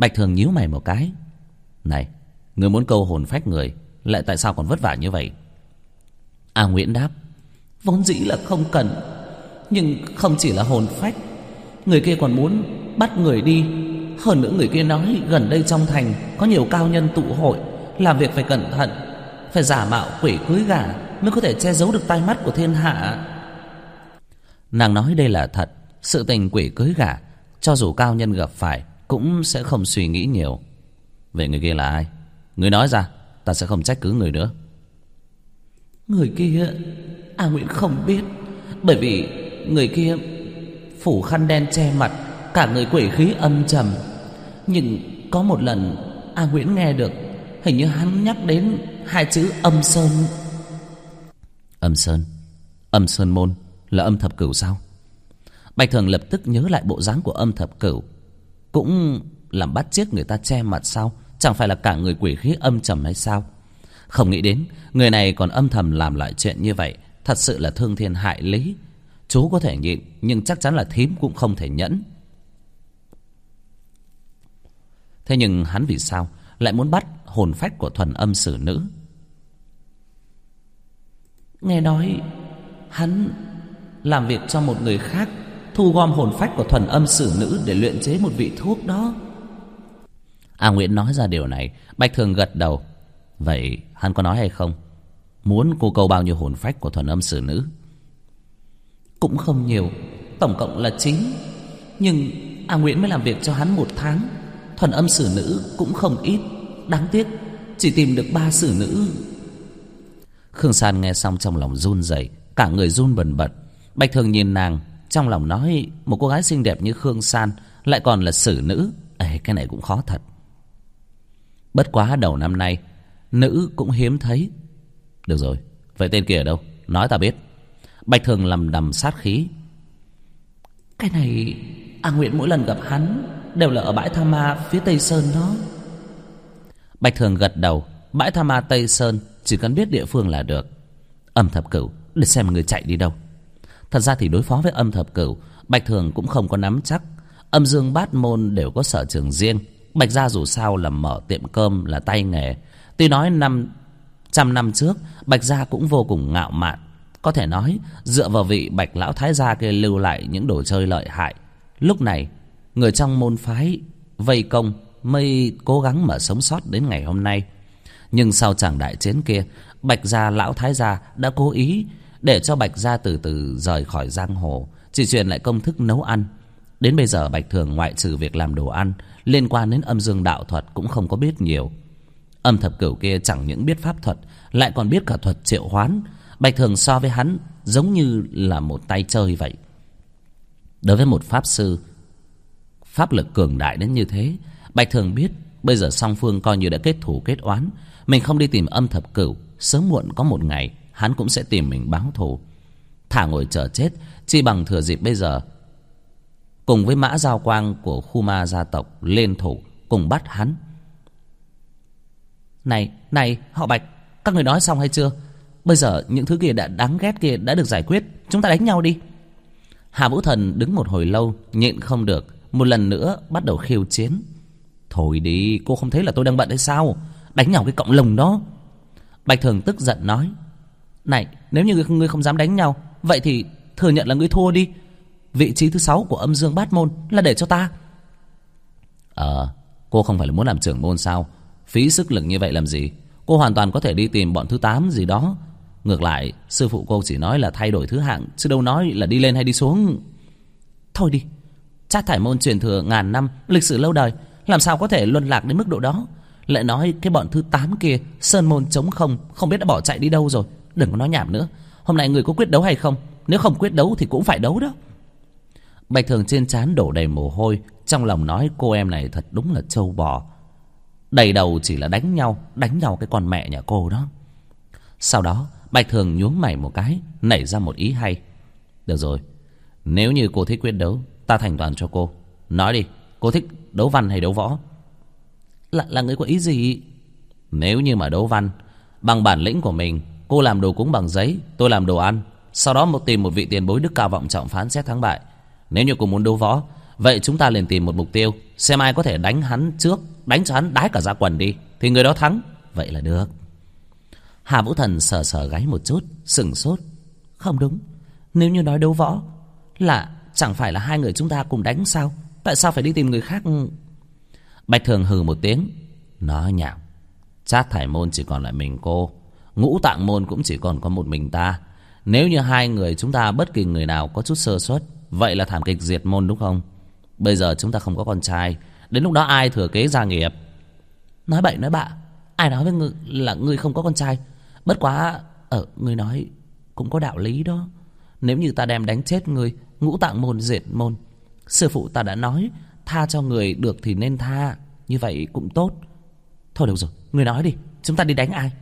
Bạch Thường nhíu mày một cái. Này, người muốn câu hồn phách người, lại tại sao còn vất vả như vậy? A Nguyễn đáp. Vốn dĩ là không cần, nhưng không chỉ là hồn phách, người kia còn muốn bắt người đi. Hơn nữa người kia nói gần đây trong thành có nhiều cao nhân tụ hội, làm việc phải cẩn thận, phải giả mạo quỷ cưới gả mới có thể che giấu được tai mắt của thiên hạ. Nàng nói đây là thật. Sự tình quỷ cưới gả, cho dù cao nhân gặp phải cũng sẽ không suy nghĩ nhiều. Vậy người kia là ai? Người nói ra, ta sẽ không trách cứ người nữa. Người kia A Nguyễn không biết, bởi vì người kia phủ khăn đen che mặt, cả người quỷ khí âm trầm. Nhưng có một lần A Nguyễn nghe được, hình như hắn nhắc đến hai chữ Âm Sơn. Âm Sơn? Âm Sơn môn là Âm Thập Cửu sao? Bạch Thường lập tức nhớ lại bộ dáng của Âm Thập Cửu. Cũng làm bắt chước người ta che mặt sao? Chẳng phải là cả người quỷ khí âm trầm hay sao? Không nghĩ đến người này còn âm thầm làm lại chuyện như vậy. Thật sự là thương thiên hại lý. Chú có thể nhịn, nhưng chắc chắn là thím cũng không thể nhẫn. Thế nhưng hắn vì sao lại muốn bắt hồn phách của thuần âm sử nữ? Nghe nói hắn làm việc cho một người khác, thu gom hồn phách của thuần âm sử nữ để luyện chế một vị thuốc đó. A Nguyễn nói ra điều này. Bạch Thường gật đầu. Vậy hắn có nói hay không? Muốn cô câu bao nhiêu hồn phách của thuần âm sử nữ? Cũng không nhiều, tổng cộng là 9. Nhưng A Nguyễn mới làm việc cho hắn 1 tháng. Thuần âm sử nữ cũng không ít. Đáng tiếc chỉ tìm được 3 sử nữ. Khương San nghe xong trong lòng run rẩy, cả người run bần bật. Bạch Thường nhìn nàng, trong lòng nói một cô gái xinh đẹp như Khương San lại còn là sử nữ. Cái này cũng khó thật. Bất quá đầu năm nay nữ cũng hiếm thấy. Được rồi, vậy tên kia ở đâu? Nói ta biết. Bạch Thường lầm đầm sát khí. Cái này A Nguyễn mỗi lần gặp hắn đều là ở bãi Tha Ma phía Tây Sơn đó. Bạch Thường gật đầu. Bãi Tha Ma Tây Sơn, chỉ cần biết địa phương là được. Âm Thập Cửu, để xem người chạy đi đâu. Thật ra thì đối phó với Âm Thập Cửu, Bạch Thường cũng không có nắm chắc. Âm Dương Bát Môn đều có sở trường riêng. Bạch gia dù sao là mở tiệm cơm, là tay nghề. Tuy nói 500 năm trước Bạch gia cũng vô cùng ngạo mạn, có thể nói dựa vào vị Bạch lão thái gia kia lưu lại những đồ chơi lợi hại. Lúc này người trong môn phái vây công mới cố gắng mà sống sót đến ngày hôm nay. Nhưng sau tràng đại chiến kia, Bạch gia lão thái gia đã cố ý để cho Bạch gia từ từ rời khỏi giang hồ, chỉ truyền lại công thức nấu ăn. Đến bây giờ Bạch Thường ngoại trừ việc làm đồ ăn, liên quan đến âm dương đạo thuật cũng không có biết nhiều. Âm Thập Cửu kia chẳng những biết pháp thuật, lại còn biết cả thuật triệu hoán. Bạch Thường so với hắn giống như là một tay chơi vậy. Đối với một pháp sư, pháp lực cường đại đến như thế, Bạch Thường biết bây giờ song phương coi như đã kết thù kết oán. Mình không đi tìm Âm Thập Cửu, sớm muộn có một ngày hắn cũng sẽ tìm mình báo thù. Thả ngồi chờ chết, chi bằng thừa dịp bây giờ cùng với Mã Giao Quang của Khu Ma gia tộc lên thủ, cùng bắt hắn. Này họ Bạch, các người nói xong hay chưa? Bây giờ những thứ kia đã đáng ghét kia đã được giải quyết, chúng ta đánh nhau đi. Hà Vũ Thần đứng một hồi lâu, nhịn không được, một lần nữa bắt đầu khiêu chiến. Thôi đi, cô không thấy là tôi đang bận hay sao? Đánh nhau cái cọng lồng đó. Bạch Thường tức giận nói. Này, nếu như ngươi không dám đánh nhau, vậy thì thừa nhận là ngươi thua đi. Vị trí thứ 6 của Âm Dương Bát Môn là để cho ta. Cô không phải là muốn làm trưởng môn sao? Phí sức lực như vậy làm gì? Cô hoàn toàn có thể đi tìm bọn thứ 8 gì đó. Ngược lại sư phụ cô chỉ nói là thay đổi thứ hạng, chứ đâu nói là đi lên hay đi xuống. Thôi đi, Trác Thải Môn truyền thừa ngàn năm, lịch sử lâu đời, làm sao có thể luân lạc đến mức độ đó? Lại nói cái bọn thứ 8 kia sơn môn trống không, không biết đã bỏ chạy đi đâu rồi. Đừng có nói nhảm nữa. Hôm nay người có quyết đấu hay không? Nếu không quyết đấu thì cũng phải đấu đó. Bạch Thường trên trán đổ đầy mồ hôi, trong lòng nói cô em này thật đúng là trâu bò. Đầy đầu chỉ là đánh nhau cái con mẹ nhà cô đó. Sau đó Bạch Thường nhướng mày một cái, nảy ra một ý hay. Được rồi, nếu như cô thích quyết đấu, ta thành toàn cho cô. Nói đi, cô thích đấu văn hay đấu võ? Là người có ý gì? Nếu như mà đấu văn, bằng bản lĩnh của mình, cô làm đồ cúng bằng giấy, tôi làm đồ ăn. Sau đó tìm một vị tiền bối đức cao vọng trọng phán xét thắng bại. Nếu như cô muốn đấu võ, Vậy chúng ta liền tìm một mục tiêu, xem ai có thể đánh hắn trước, đánh cho hắn đái cả ra quần đi, thì người đó thắng. Vậy là được. Hà Vũ Thần sờ sờ gáy một chút, sửng sốt. Không đúng, nếu như nói đấu võ là chẳng phải là hai người chúng ta cùng đánh sao? Tại sao phải đi tìm người khác? Bạch Thường hừ một tiếng, nói nhảm. Trát Thải môn chỉ còn lại mình cô, Ngũ Tạng môn cũng chỉ còn có một mình ta. Nếu như hai người chúng ta bất kỳ người nào có chút sơ suất, vậy là thảm kịch diệt môn đúng không? Bây giờ chúng ta không có con trai, đến lúc đó ai thừa kế gia nghiệp? Nói bậy nói bạ, ai nói với ngươi là ngươi không có con trai? Bất quá ngươi nói cũng có đạo lý đó. Nếu như ta đem đánh chết ngươi, Ngũ Tạng môn diệt môn, sư phụ ta đã nói tha cho người được thì nên tha, như vậy cũng tốt. Thôi được rồi, ngươi nói đi, chúng ta đi đánh ai?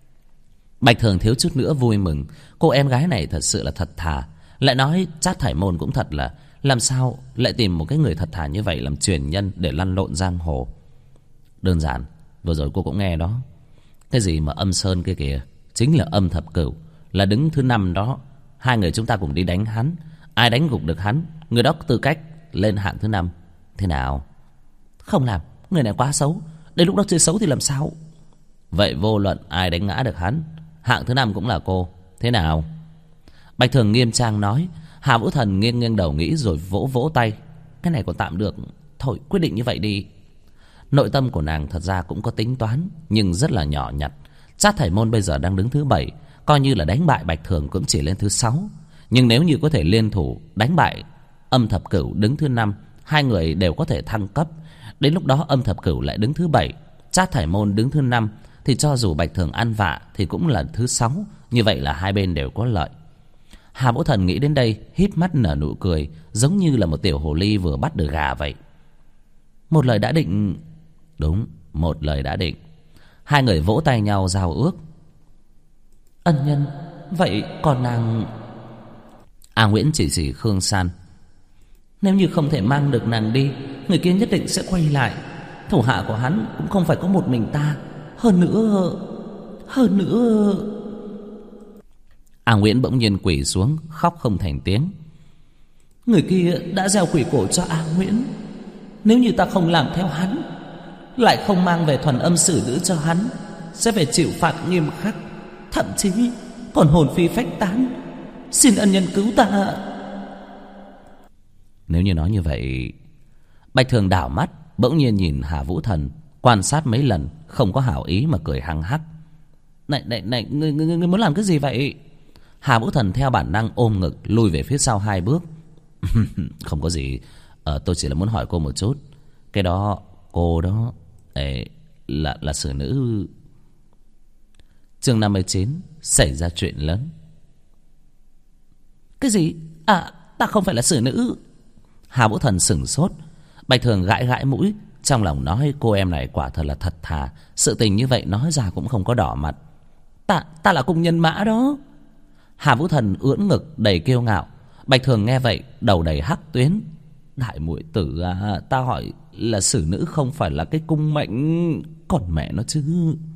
Bạch Thường thiếu chút nữa vui mừng. Cô em gái này thật sự là thật thà. Lại nói Trát Thải môn cũng thật là, làm sao lại tìm một cái người thật thà như vậy làm truyền nhân để lăn lộn giang hồ? Đơn giản, vừa rồi cô cũng nghe đó. Cái gì mà âm sơn kia kìa, chính là âm thập cửu, là đứng thứ 5 đó. Hai người chúng ta cùng đi đánh hắn, ai đánh gục được hắn, người đó có tư cách lên hạng thứ 5. Thế nào? Không làm, người này quá xấu. Đến lúc đó chơi xấu thì làm sao? Vậy vô luận ai đánh ngã được hắn, hạng thứ 5 cũng là cô. Thế nào? Bạch Thường nghiêm trang nói. Hà Vũ Thần nghiêng nghiêng đầu nghĩ rồi vỗ vỗ tay. Cái này còn tạm được, thôi quyết định như vậy đi. Nội tâm của nàng thật ra cũng có tính toán, nhưng rất là nhỏ nhặt. Trát Thải môn bây giờ đang đứng thứ 7, coi như là đánh bại Bạch Thường cũng chỉ lên thứ 6. Nhưng nếu như có thể liên thủ đánh bại âm thập cửu đứng thứ 5, hai người đều có thể thăng cấp. Đến lúc đó âm thập cửu lại đứng thứ 7, Trát Thải môn đứng thứ 5, thì cho dù Bạch Thường ăn vạ thì cũng là thứ 6. Như vậy là hai bên đều có lợi. Hà Vũ Thần nghĩ đến đây, híp mắt nở nụ cười, giống như là một tiểu hồ ly vừa bắt được gà vậy. Một lời đã định. Đúng, một lời đã định. Hai người vỗ tay nhau giao ước. Ân nhân, vậy còn nàng? A Nguyễn chỉ Khương San. Nếu như không thể mang được nàng đi, người kia nhất định sẽ quay lại. Thủ hạ của hắn cũng không phải có một mình ta. Hơn nữa. A Nguyễn bỗng nhiên quỳ xuống, khóc không thành tiếng. Người kia đã gieo quỷ cổ cho A Nguyễn. Nếu như ta không làm theo hắn, lại không mang về thuần âm sử nữ cho hắn, sẽ phải chịu phạt nghiêm khắc, thậm chí còn hồn phi phách tán. Xin ân nhân cứu ta. Nếu như nói như vậy. Bạch Thường đảo mắt, bỗng nhiên nhìn Hà Vũ Thần, quan sát mấy lần, không có hảo ý mà cười hăng hắc. Này, ngươi muốn làm cái gì vậy? Hà Vũ Thần theo bản năng ôm ngực lùi về phía sau 2 bước. Không có gì, tôi chỉ là muốn hỏi cô một chút. Cái đó, cô đó là xử nữ. Chương 59, xảy ra chuyện lớn. Cái gì? À, ta không phải là xử nữ. Hà Vũ Thần sửng sốt. Bạch Thường gãi gãi mũi, trong lòng nói cô em này quả thật là thật thà. Sự tình như vậy nói ra cũng không có đỏ mặt. Ta là cung nhân Mã đó. Hà Vũ Thần ưỡn ngực đầy kiêu ngạo. Bạch Thường nghe vậy đầu đầy hắc tuyến. Đại muội tử à, ta hỏi là xử nữ không phải là cái cung mệnh, còn mẹ nó chứ.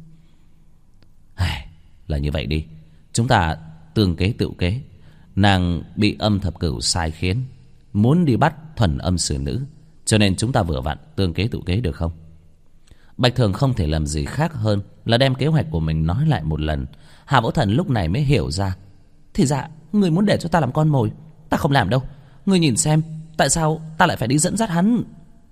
Là như vậy đi, chúng ta tương kế tự kế. Nàng bị âm thập cửu sai khiến, muốn đi bắt thuần âm xử nữ, cho nên chúng ta vừa vặn tương kế tự kế được không? Bạch Thường không thể làm gì khác hơn là đem kế hoạch của mình nói lại một lần. Hà Vũ Thần lúc này mới hiểu ra. Thì ra người muốn để cho ta làm con mồi. Ta không làm đâu. Người nhìn xem, tại sao ta lại phải đi dẫn dắt hắn?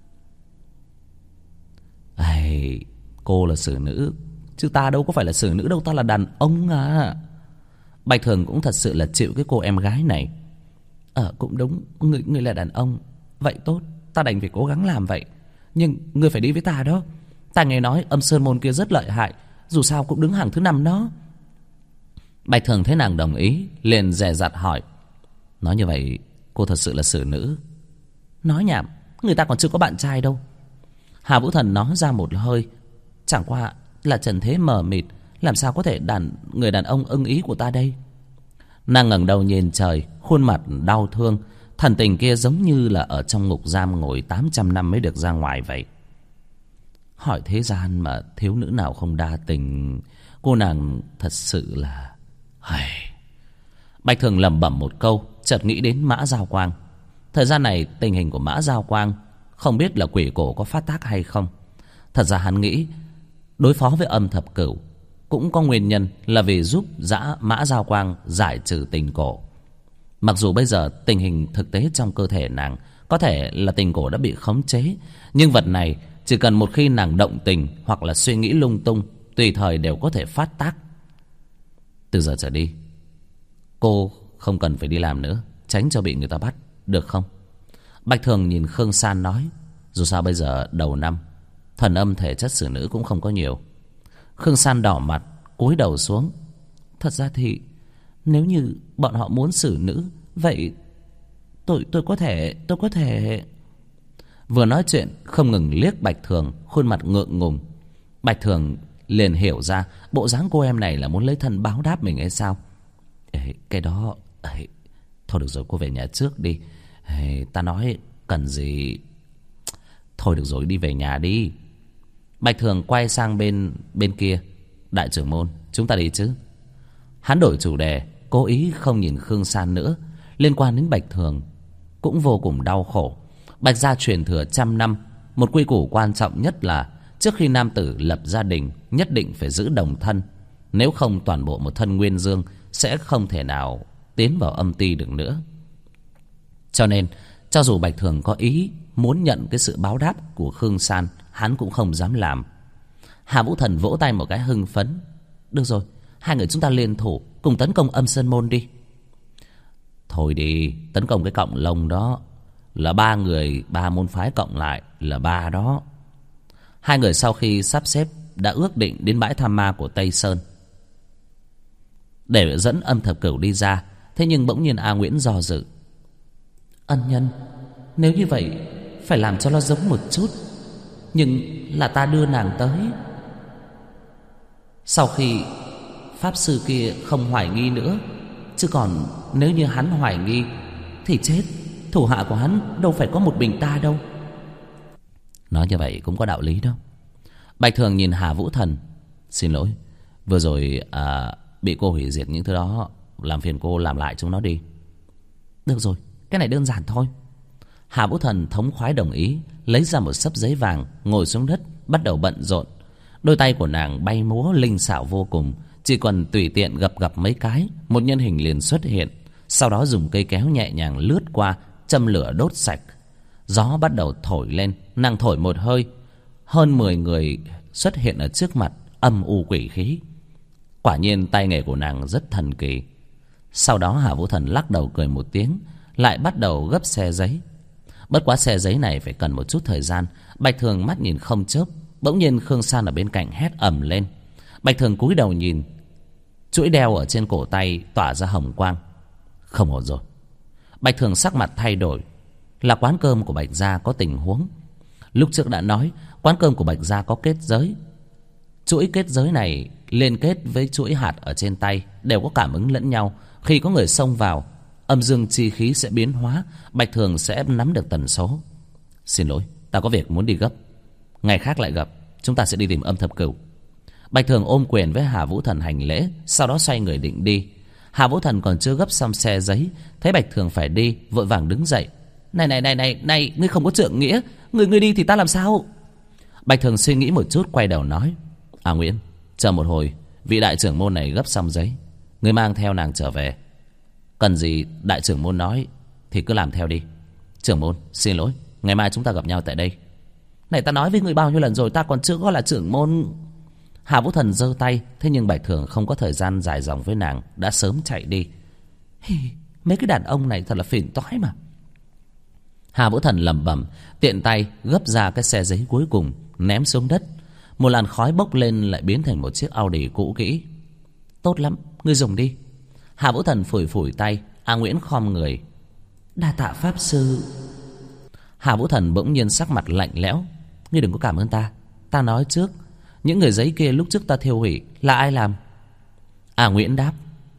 Cô là xử nữ, chứ ta đâu có phải là xử nữ đâu. Ta là đàn ông à. Bạch Thường cũng thật sự là chịu cái cô em gái này. Cũng đúng, người là đàn ông. Vậy tốt, ta đành phải cố gắng làm vậy. Nhưng người phải đi với ta đó. Ta nghe nói âm sơn môn kia rất lợi hại, dù sao cũng đứng hàng thứ 5 đó. Bạch Thường thấy nàng đồng ý, liền dè dặt hỏi. Nói như vậy cô thật sự là xử nữ? Nói nhảm, người ta còn chưa có bạn trai đâu. Hà Vũ Thần nói ra một hơi. Chẳng qua là trần thế mờ mịt, làm sao có thể người đàn ông ưng ý của ta đây? Nàng ngẩng đầu nhìn trời, khuôn mặt đau thương. Thần tình kia giống như là ở trong ngục giam ngồi 800 năm mới được ra ngoài vậy. Hỏi thế gian mà thiếu nữ nào không đa tình. Cô nàng thật sự là... Bạch Thường lẩm bẩm một câu, chợt nghĩ đến Mã Giao Quang. Thời gian này tình hình của Mã Giao Quang không biết là quỷ cổ có phát tác hay không. Thật ra hắn nghĩ đối phó với Âm Thập Cửu cũng có nguyên nhân là vì giúp Mã Giao Quang giải trừ tình cổ. Mặc dù bây giờ tình hình thực tế trong cơ thể nàng có thể là tình cổ đã bị khống chế, nhưng vật này chỉ cần một khi nàng động tình hoặc là suy nghĩ lung tung, tùy thời đều có thể phát tác. Từ giờ trở đi, cô không cần phải đi làm nữa, tránh cho bị người ta bắt, được không? Bạch Thường nhìn Khương San nói. Dù sao bây giờ đầu năm, thần âm thể chất xử nữ cũng không có nhiều. Khương San đỏ mặt, cúi đầu xuống. Thật ra thì nếu như bọn họ muốn xử nữ, vậy tôi có thể. Vừa nói chuyện không ngừng liếc Bạch Thường, khuôn mặt ngượng ngùng. Bạch Thường liền hiểu ra bộ dáng cô em này là muốn lấy thân báo đáp mình hay sao. Cái đó thôi được rồi, cô về nhà trước đi. Ta nói cần gì. Thôi được rồi, đi về nhà đi. Bạch Thường quay sang bên kia. Đại trưởng môn, chúng ta đi chứ. Hắn đổi chủ đề, cố ý không nhìn Khương San nữa. Liên quan đến Bạch Thường cũng vô cùng đau khổ. Bạch gia truyền thừa 100 năm, một quy củ quan trọng nhất là trước khi nam tử lập gia đình nhất định phải giữ đồng thân. Nếu không toàn bộ một thân nguyên dương sẽ không thể nào tiến vào âm ti được nữa. Cho nên cho dù Bạch Thường có ý muốn nhận cái sự báo đáp của Khương San, hắn cũng không dám làm. Hà Vũ Thần vỗ tay một cái hưng phấn. Được rồi, hai người chúng ta liên thủ cùng tấn công Âm Sơn Môn đi. Thôi đi, tấn công cái cọng lông đó là 3 người, 3 môn phái cộng lại là 3 đó. Hai người sau khi sắp xếp đã ước định đến bãi tham ma của Tây Sơn để dẫn Âm Thập Cửu đi ra. Thế nhưng bỗng nhiên A Nguyễn do dự. Ân nhân, nếu như vậy phải làm cho nó giống một chút, nhưng là ta đưa nàng tới. Sau khi pháp sư kia không hoài nghi nữa, chứ còn nếu như hắn hoài nghi thì chết. Thủ hạ của hắn đâu phải có một mình ta đâu. Nói như vậy cũng có đạo lý đâu. Bạch Thường nhìn Hà Vũ Thần. Xin lỗi, vừa rồi bị cô hủy diệt những thứ đó, làm phiền cô làm lại chúng nó đi. Được rồi, cái này đơn giản thôi. Hà Vũ Thần thống khoái đồng ý, lấy ra một xấp giấy vàng, ngồi xuống đất bắt đầu bận rộn. Đôi tay của nàng bay múa linh xảo vô cùng, chỉ cần tùy tiện gập mấy cái, một nhân hình liền xuất hiện. Sau đó dùng cây kéo nhẹ nhàng lướt qua, châm lửa đốt sạch. Gió bắt đầu thổi lên, nàng thổi một hơi, hơn 10 người xuất hiện ở trước mặt, âm u quỷ khí. Quả nhiên tay nghề của nàng rất thần kỳ. Sau đó Hà Vũ Thần lắc đầu cười một tiếng, lại bắt đầu gấp xe giấy. Bất quá xe giấy này phải cần một chút thời gian. Bạch Thường mắt nhìn không chớp. Bỗng nhiên Khương San ở bên cạnh hét ầm lên. Bạch Thường cúi đầu nhìn, chuỗi đeo ở trên cổ tay tỏa ra hồng quang. Không ổn rồi. Bạch Thường sắc mặt thay đổi. Là quán cơm của Bạch gia có tình huống. Lúc trước đã nói quán cơm của Bạch gia có kết giới. Chuỗi kết giới này liên kết với chuỗi hạt ở trên tay, đều có cảm ứng lẫn nhau. Khi có người xông vào, âm dương chi khí sẽ biến hóa, Bạch Thường sẽ nắm được tần số. Xin lỗi, ta có việc muốn đi gấp, ngày khác lại gặp, chúng ta sẽ đi tìm Âm Thập Cửu. Bạch Thường ôm quyền với Hà Vũ Thần hành lễ, sau đó xoay người định đi. Hà Vũ Thần còn chưa gấp xong xe giấy, thấy Bạch Thường phải đi, vội vàng đứng dậy. Này, ngươi không có trượng nghĩa, ngươi đi thì ta làm sao? Bạch Thường suy nghĩ một chút, quay đầu nói. Nguyễn, chờ một hồi, vị đại trưởng môn này gấp xong giấy, ngươi mang theo nàng trở về. Cần gì đại trưởng môn nói thì cứ làm theo đi. Trưởng môn, xin lỗi, ngày mai chúng ta gặp nhau tại đây. Này, ta nói với ngươi bao nhiêu lần rồi, ta còn chưa gọi là trưởng môn. Hà Vũ Thần giơ tay, thế nhưng Bạch Thường không có thời gian dài dòng với nàng, đã sớm chạy đi. Mấy cái đàn ông này thật là phiền toái mà. Hà Vũ Thần lẩm bẩm, tiện tay gấp ra cái xe giấy cuối cùng, ném xuống đất. Một làn khói bốc lên lại biến thành một chiếc Audi cũ kỹ. Tốt lắm, ngươi dùng đi. Hà Vũ Thần phủi tay. A Nguyễn khom người. Đa tạ pháp sư. Hà Vũ Thần bỗng nhiên sắc mặt lạnh lẽo. Ngươi đừng có cảm ơn ta. Ta nói trước, những người giấy kia lúc trước ta thiêu hủy là ai làm? A Nguyễn đáp.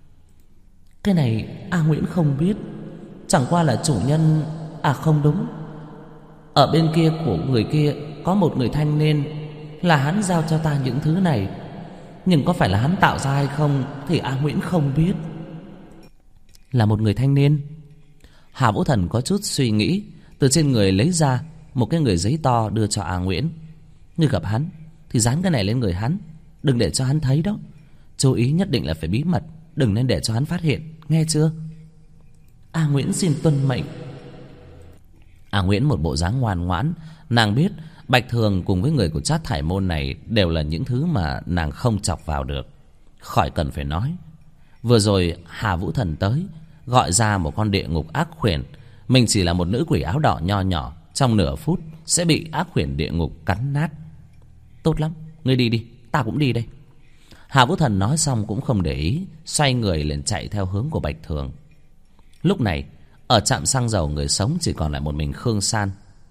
Cái này A Nguyễn không biết. Chẳng qua là chủ nhân. Không đúng, ở bên kia của người kia có một người thanh niên, là hắn giao cho ta những thứ này. Nhưng có phải là hắn tạo ra hay không thì A Nguyễn không biết. Là một người thanh niên? Hà Vũ Thần có chút suy nghĩ, từ trên người lấy ra một cái người giấy to đưa cho A Nguyễn. Ngươi gặp hắn thì dán cái này lên người hắn, đừng để cho hắn thấy đó. Chú ý nhất định là phải bí mật, đừng nên để cho hắn phát hiện, nghe chưa? A Nguyễn xin tuân mệnh. A Nguyễn một bộ dáng ngoan ngoãn. Nàng biết Bạch Thường cùng với người của Trát Thải Môn này đều là những thứ mà nàng không chọc vào được. Khỏi cần phải nói, vừa rồi Hà Vũ Thần tới gọi ra một con địa ngục ác khuyển. Mình chỉ là một nữ quỷ áo đỏ nho nhỏ, trong nửa phút sẽ bị ác khuyển địa ngục cắn nát. Tốt lắm, ngươi đi đi, ta cũng đi đây. Hà Vũ Thần nói xong cũng không để ý, xoay người liền chạy theo hướng của Bạch Thường. Lúc này ở trạm xăng dầu người sống chỉ còn lại một mình Khương San.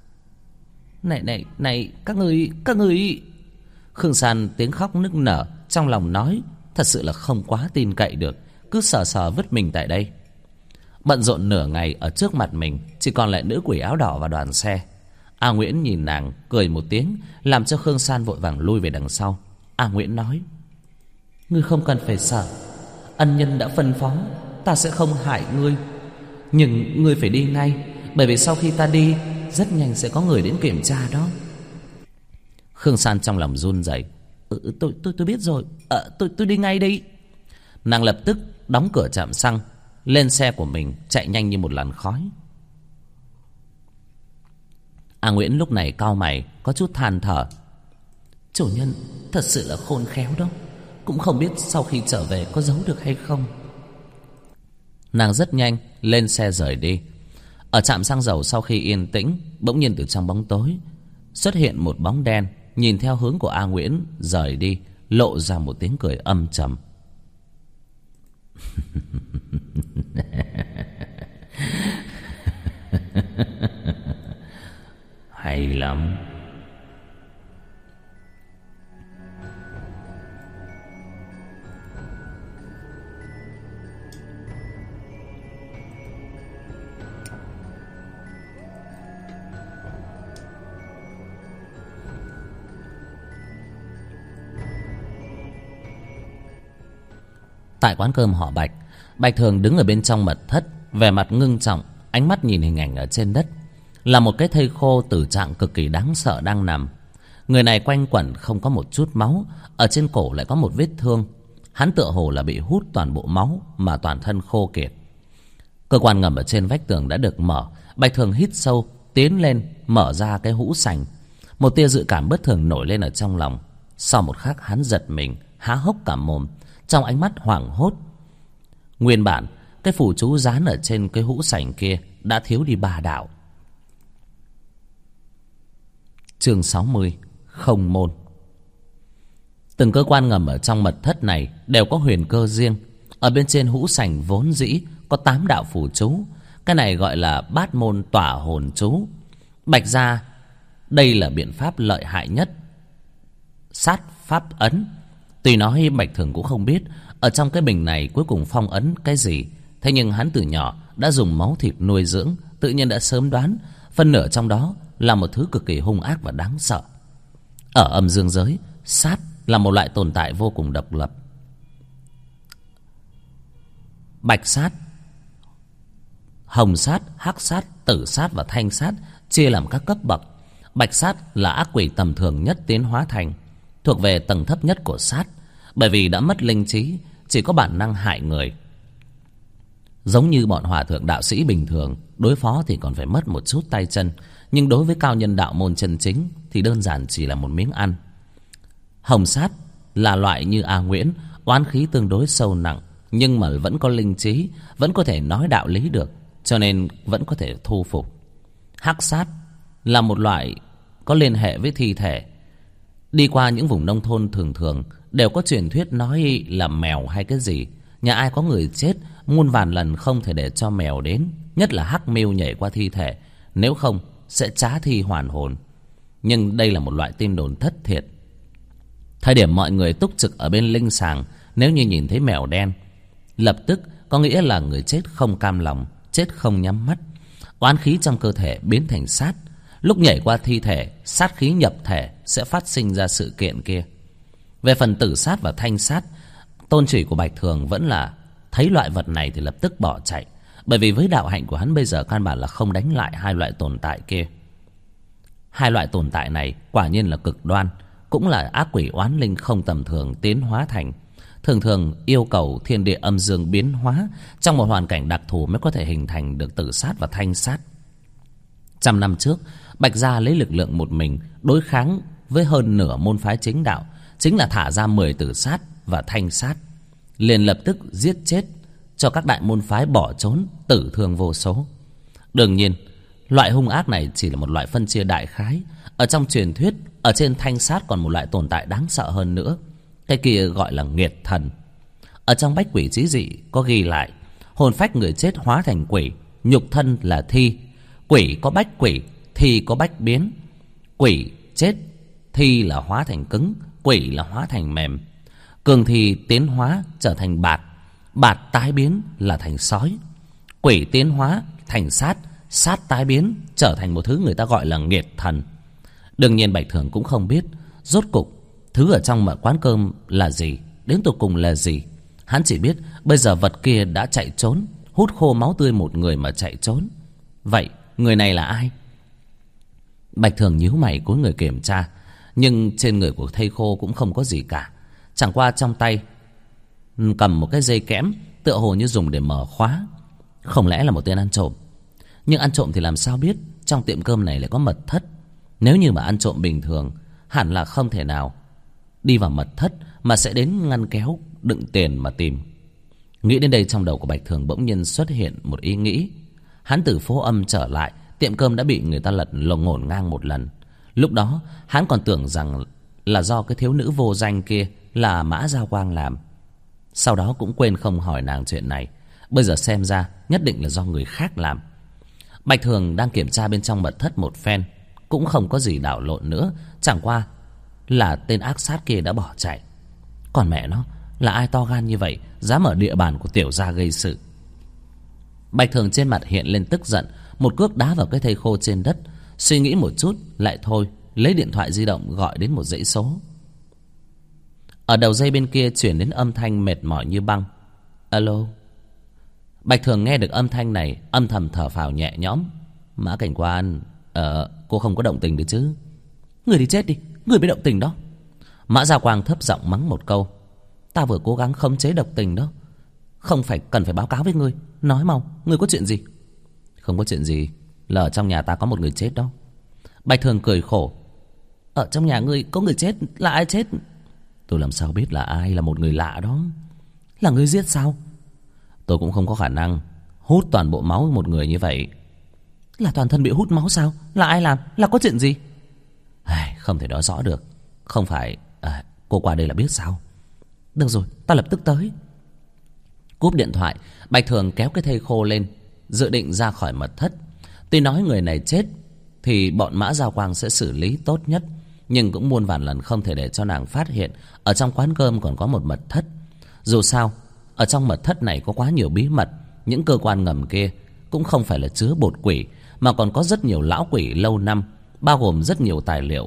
Này các ngươi. Khương San tiếng khóc nức nở, trong lòng nói thật sự là không quá tin cậy được, cứ sờ sờ vứt mình tại đây. Bận rộn nửa ngày, ở trước mặt mình chỉ còn lại nữ quỷ áo đỏ và đoàn xe. A Nguyễn nhìn nàng cười một tiếng, làm cho Khương San vội vàng lui về đằng sau. A Nguyễn nói: ngươi không cần phải sợ, ân nhân đã phân phó ta sẽ không hại ngươi. Nhưng ngươi phải đi ngay, bởi vì sau khi ta đi rất nhanh sẽ có người đến kiểm tra đó. Khương San trong lòng run rẩy. Tôi biết rồi. Tôi đi ngay đây. Nàng lập tức đóng cửa trạm xăng, lên xe của mình chạy nhanh như một làn khói. A Nguyễn lúc này cau mày, có chút than thở. Chủ nhân thật sự là khôn khéo đó, cũng không biết sau khi trở về có giấu được hay không. Nàng rất nhanh lên xe rời đi. Ở trạm xăng dầu sau khi yên tĩnh, bỗng nhiên từ trong bóng tối xuất hiện một bóng đen, nhìn theo hướng của A Nguyễn rời đi, lộ ra một tiếng cười âm trầm. Hay lắm. Tại quán cơm họ Bạch, Bạch Thường đứng ở bên trong mật thất, vẻ mặt ngưng trọng, ánh mắt nhìn hình ảnh ở trên đất. Là một cái thây khô tử trạng cực kỳ đáng sợ đang nằm. Người này quanh quẩn không có một chút máu, ở trên cổ lại có một vết thương. Hắn tựa hồ là bị hút toàn bộ máu mà toàn thân khô kiệt. Cơ quan ngầm ở trên vách tường đã được mở. Bạch Thường hít sâu, tiến lên mở ra cái hũ sành. Một tia dự cảm bất thường nổi lên ở trong lòng. Sau một khắc hắn giật mình, há hốc cả mồm, trong ánh mắt hoảng hốt. Nguyên bản cái phù chú dán ở trên cái hũ sành kia đã thiếu đi 3 đạo. Chương 60: Không môn. Từng cơ quan ngầm ở trong mật thất này đều có huyền cơ riêng. Ở bên trên hũ sành vốn dĩ có 8 đạo phù chú. Cái này gọi là bát môn tỏa hồn chú. Bạch gia đây là biện pháp lợi hại nhất, sát pháp ấn. Tuy nói Bạch Thường cũng không biết ở trong cái bình này cuối cùng phong ấn cái gì, thế nhưng hắn từ nhỏ đã dùng máu thịt nuôi dưỡng, tự nhiên đã sớm đoán phân nửa trong đó là một thứ cực kỳ hung ác và đáng sợ. Ở âm dương giới, sát là một loại tồn tại vô cùng độc lập. Bạch sát, hồng sát, hắc sát, tử sát và thanh sát chia làm các cấp bậc. Bạch sát là ác quỷ tầm thường nhất tiến hóa thành, thuộc về tầng thấp nhất của sát, bởi vì đã mất linh trí, chỉ có bản năng hại người. Giống như bọn hòa thượng đạo sĩ bình thường, đối phó thì còn phải mất một chút tay chân, nhưng đối với cao nhân đạo môn chân chính thì đơn giản chỉ là một miếng ăn. Hồng sát là loại như A Nguyễn, oán khí tương đối sâu nặng, nhưng mà vẫn có linh trí, vẫn có thể nói đạo lý được, cho nên vẫn có thể thu phục. Hắc sát là một loại có liên hệ với thi thể. Đi qua những vùng nông thôn thường thường đều có truyền thuyết nói là mèo hay cái gì, nhà ai có người chết muôn vàn lần không thể để cho mèo đến, nhất là hắc mưu nhảy qua thi thể, nếu không sẽ trá thi hoàn hồn. Nhưng đây là một loại tin đồn thất thiệt. Thời điểm mọi người túc trực ở bên linh sàng, nếu như nhìn thấy mèo đen, lập tức có nghĩa là người chết không cam lòng, chết không nhắm mắt, oán khí trong cơ thể biến thành sát. Lúc nhảy qua thi thể, sát khí nhập thể sẽ phát sinh ra sự kiện kia. Về phần tử sát và thanh sát, tôn chỉ của Bạch Thường vẫn là thấy loại vật này thì lập tức bỏ chạy. Bởi vì với đạo hạnh của hắn bây giờ căn bản là không đánh lại hai loại tồn tại kia. Hai loại tồn tại này quả nhiên là cực đoan, cũng là ác quỷ oán linh không tầm thường tiến hóa thành. Thường thường yêu cầu thiên địa âm dương biến hóa trong một hoàn cảnh đặc thù mới có thể hình thành được tử sát và thanh sát. 100 năm trước, Bạch Gia lấy lực lượng một mình đối kháng với hơn nửa môn phái chính đạo, chính là thả ra 10 tử sát và thanh sát, liền lập tức giết chết cho các đại môn phái bỏ trốn, tử thương vô số. Đương nhiên, loại hung ác này chỉ là một loại phân chia đại khái. Ở trong truyền thuyết, ở trên thanh sát còn một loại tồn tại đáng sợ hơn nữa. Cái kia gọi là nghiệt thần. Ở trong Bách Quỷ Chí Dị có ghi lại, hồn phách người chết hóa thành quỷ, nhục thân là thi. Quỷ có bách quỷ, thi có bách biến. Quỷ chết, thi là hóa thành cứng, quỷ là hóa thành mềm. Cường thi tiến hóa trở thành bạt, bạt tái biến là thành sói. Quỷ tiến hóa thành sát, sát tái biến trở thành một thứ người ta gọi là nghiệt thần. Đương nhiên Bạch Thường cũng không biết rốt cục thứ ở trong mở quán cơm là gì, đến tột cùng là gì. Hắn chỉ biết bây giờ vật kia đã chạy trốn, hút khô máu tươi một người mà chạy trốn. Vậy người này là ai? Bạch Thường nhíu mày cúi người kiểm tra, nhưng trên người của thây khô cũng không có gì cả. Chẳng qua trong tay cầm một cái dây kẽm, tựa hồ như dùng để mở khóa. Không lẽ là một tên ăn trộm? Nhưng ăn trộm thì làm sao biết trong tiệm cơm này lại có mật thất? Nếu như mà ăn trộm bình thường, hẳn là không thể nào đi vào mật thất mà sẽ đến ngăn kéo đựng tiền mà tìm. Nghĩ đến đây, trong đầu của Bạch Thường bỗng nhiên xuất hiện một ý nghĩ. Hắn từ phố âm trở lại, tiệm cơm đã bị người ta lật lồng ngổn ngang một lần. Lúc đó hắn còn tưởng rằng là do cái thiếu nữ vô danh kia là Mã Giao Quang làm. Sau đó cũng quên không hỏi nàng chuyện này. Bây giờ xem ra nhất định là do người khác làm. Bạch Thường đang kiểm tra bên trong mật thất một phen, cũng không có gì đảo lộn nữa. Chẳng qua là tên ác sát kia đã bỏ chạy. Còn mẹ nó, là ai to gan như vậy dám ở địa bàn của tiểu gia gây sự? Bạch Thường trên mặt hiện lên tức giận, một cước đá vào cái thây khô trên đất. Suy nghĩ một chút lại thôi, lấy điện thoại di động gọi đến một dãy số. Ở đầu dây bên kia chuyển đến âm thanh mệt mỏi như băng. Alo. Bạch Thường nghe được âm thanh này, âm thầm thở phào nhẹ nhõm. Mã Cảnh Quan, cô không có động tình được chứ? Người đi chết đi, người bị động tình đó. Mã Gia Quang thấp giọng mắng một câu. Ta vừa cố gắng khống chế độc tình đó, không phải cần phải báo cáo với ngươi. Nói mau, ngươi có chuyện gì? Không có chuyện gì, là ở trong nhà ta có một người chết đó. Bạch Thường cười khổ. Ở trong nhà ngươi có người chết? Là ai chết? Tôi làm sao biết là ai, là một người lạ đó. Là ngươi giết sao? Tôi cũng không có khả năng hút toàn bộ máu một người như vậy. Là toàn thân bị hút máu sao? Là ai làm? Là có chuyện gì? Không thể nói rõ được. Không phải cô qua đây là biết sao? Được rồi, ta lập tức tới. Cúp điện thoại, Bạch Thường kéo cái thây khô lên, dự định ra khỏi mật thất. Tuy nói người này chết thì bọn Mã Giao Quang sẽ xử lý tốt nhất, nhưng cũng muôn vàn lần không thể để cho nàng phát hiện ở trong quán cơm còn có một mật thất. Dù sao, ở trong mật thất này có quá nhiều bí mật. Những cơ quan ngầm kia cũng không phải là chứa bột quỷ, mà còn có rất nhiều lão quỷ lâu năm, bao gồm rất nhiều tài liệu.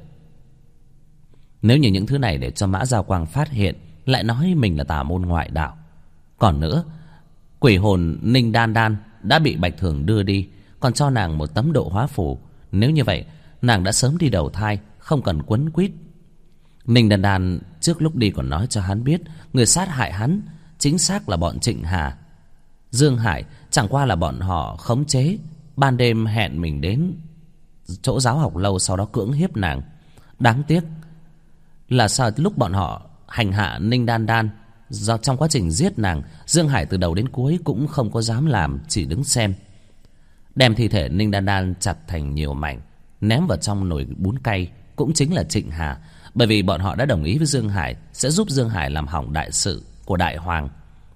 Nếu như những thứ này để cho Mã Giao Quang phát hiện, lại nói mình là tà môn ngoại đạo. Còn nữa, quỷ hồn Ninh Đan Đan đã bị Bạch Thường đưa đi, còn cho nàng một tấm độ hóa phù. Nếu như vậy, nàng đã sớm đi đầu thai, không cần quấn quýt. Ninh Đan Đan trước lúc đi còn nói cho hắn biết người sát hại hắn chính xác là bọn Trịnh Hà, Dương Hải. Chẳng qua là bọn họ khống chế, ban đêm hẹn mình đến chỗ giáo học lâu, sau đó cưỡng hiếp nàng. Đáng tiếc là sao lúc bọn họ hành hạ Ninh Đan Đan, do trong quá trình giết nàng, Dương Hải từ đầu đến cuối cũng không có dám làm, chỉ đứng xem. Đem thi thể Ninh Đan Đan chặt thành nhiều mảnh, ném vào trong nồi bún cay, cũng chính là Trịnh Hà. Bởi vì bọn họ đã đồng ý với Dương Hải sẽ giúp Dương Hải làm hỏng đại sự của Đại Hoàng.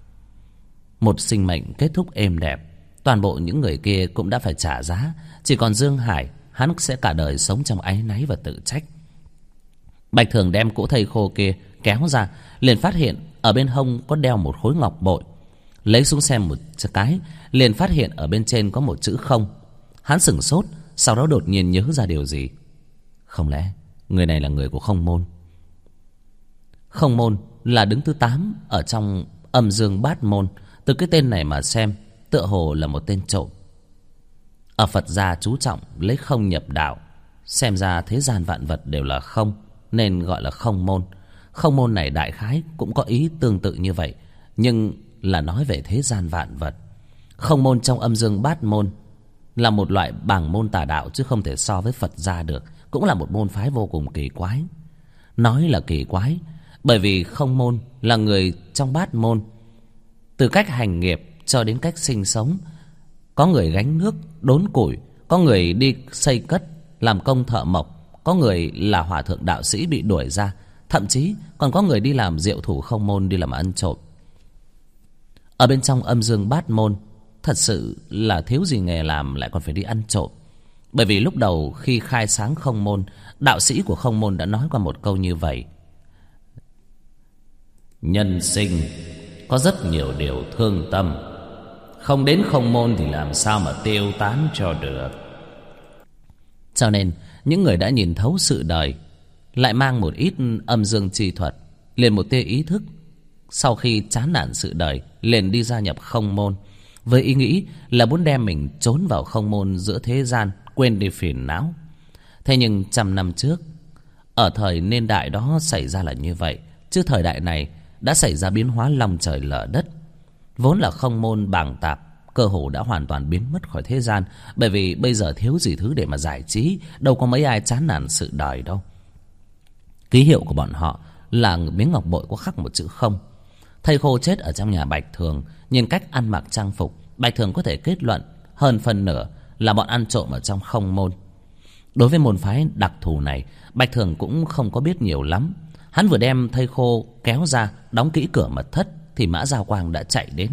Một sinh mệnh kết thúc êm đẹp, toàn bộ những người kia cũng đã phải trả giá. Chỉ còn Dương Hải, hắn sẽ cả đời sống trong áy náy và tự trách. Bạch Thường đem cỗ thây khô kia kéo ra, liền phát hiện ở bên hông có đeo một khối ngọc bội. Lấy xuống xem một cái, liền phát hiện ở bên trên có một chữ không. Hắn sửng sốt, sau đó đột nhiên nhớ ra điều gì. Không lẽ người này là người của Không Môn? Không Môn là đứng thứ 8 ở trong âm dương bát môn. Từ cái tên này mà xem, tựa hồ là một tên trộm. Ở Phật gia chú trọng lấy không nhập đạo, xem ra thế gian vạn vật đều là không, nên gọi là không môn. Không môn này đại khái cũng có ý tương tự như vậy, nhưng là nói về thế gian vạn vật. Không môn trong âm dương bát môn là một loại bảng môn tà đạo, chứ không thể so với Phật gia được. Cũng là một môn phái vô cùng kỳ quái. Nói là kỳ quái bởi vì không môn là người trong bát môn, từ cách hành nghiệp cho đến cách sinh sống. Có người gánh nước đốn củi, có người đi xây cất làm công thợ mộc, có người là hòa thượng đạo sĩ bị đuổi ra, thậm chí còn có người đi làm diệu thủ không môn, đi làm ăn trộm. Ở bên trong âm dương bát môn thật sự là thiếu gì nghề làm, lại còn phải đi ăn trộm. Bởi vì lúc đầu khi khai sáng không môn, đạo sĩ của không môn đã nói qua một câu như vậy: nhân sinh có rất nhiều điều thương tâm, không đến không môn thì làm sao mà tiêu tán cho được. Cho nên những người đã nhìn thấu sự đời, lại mang một ít âm dương chi thuật, liền một tia ý thức, sau khi chán nản sự đời liền đi gia nhập không môn, với ý nghĩ là muốn đem mình trốn vào không môn giữa thế gian, quên đi phiền não. Thế nhưng 100 năm trước, ở thời niên đại đó xảy ra là như vậy, chứ thời đại này đã xảy ra biến hóa long trời lở đất. Vốn là không môn bàng tạp, cơ hồ đã hoàn toàn biến mất khỏi thế gian, bởi vì bây giờ thiếu gì thứ để mà giải trí, đâu có mấy ai chán nản sự đời đâu. Ký hiệu của bọn họ là miếng ngọc bội có khắc một chữ không. Thầy khô chết ở trong nhà Bạch Thường, nhìn cách ăn mặc trang phục, Bạch Thường có thể kết luận hơn phân nửa là bọn ăn trộm ở trong không môn. Đối với môn phái đặc thù này, Bạch Thường cũng không có biết nhiều lắm. Hắn vừa đem thầy khô kéo ra, đóng kỹ cửa mật thất, thì Mã Giao Quang đã chạy đến.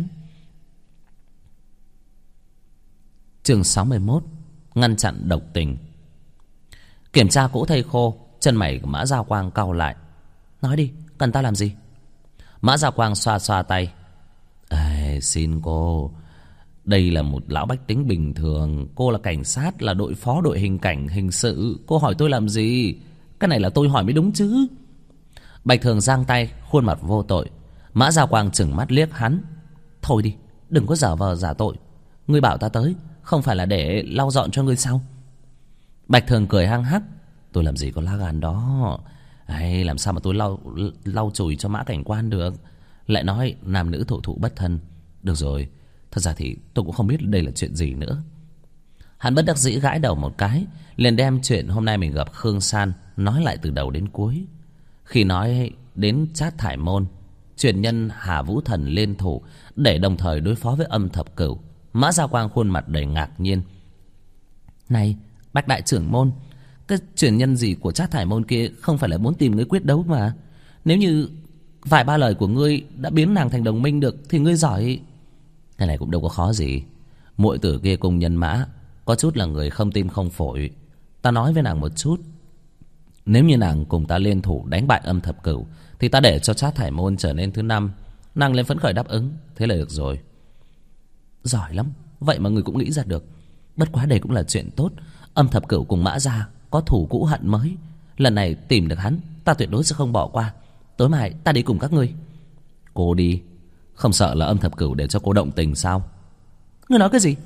Chương 61: ngăn chặn độc tình. Kiểm tra cỗ thầy khô, chân mày của Mã Giao Quang cau lại. Nói đi, cần ta làm gì? Mã Giao Quang xoa xoa tay. Xin cô, đây là một lão bách tính bình thường. Cô là cảnh sát, là đội phó đội hình cảnh hình sự. Cô hỏi tôi làm gì? Cái này là tôi hỏi mới đúng chứ. Bạch Thường giang tay, khuôn mặt vô tội. Mã Giao Quang chừng mắt liếc hắn. Thôi đi, đừng có giả vờ giả tội. Ngươi bảo ta tới không phải là để lau dọn cho ngươi sao? Bạch Thường cười hăng hắc. Tôi làm gì có lá gan đó. Làm sao mà tôi lau chùi cho Mã cảnh quan được? Lại nói nam nữ thổ thụ bất thân. Được rồi, thật ra thì tôi cũng không biết đây là chuyện gì nữa. Hắn bất đắc dĩ gãi đầu một cái, liền đem chuyện hôm nay mình gặp Khương San nói lại từ đầu đến cuối. Khi nói đến Trát Thải Môn, truyền nhân Hà Vũ Thần lên thủ để đồng thời đối phó với Âm Thập Cửu, Mã Giao Quang khuôn mặt đầy ngạc nhiên. Này, Bạch đại trưởng môn, cái truyền nhân gì của Trát Thải Môn kia không phải là muốn tìm ngươi quyết đấu mà. Nếu như vài ba lời của ngươi đã biến nàng thành đồng minh được thì ngươi giỏi. Cái này cũng đâu có khó gì. Muội tử kia cùng nhân Mã có chút là người không tim không phổi. Ta nói với nàng một chút, nếu như nàng cùng ta liên thủ đánh bại Âm Thập Cửu thì ta để cho Trát Thải Môn trở nên thứ 5. Nàng lên phấn khởi đáp ứng, thế là được rồi. Giỏi lắm, vậy mà người cũng nghĩ ra được. Bất quá đây cũng là chuyện tốt. Âm Thập Cửu cùng Mã gia có thủ cũ hận mới. Lần này tìm được hắn, ta tuyệt đối sẽ không bỏ qua. Tối mai ta đi cùng các ngươi. Cô đi, không sợ là Âm Thập Cửu để cho cô động tình sao? Ngươi nói cái gì?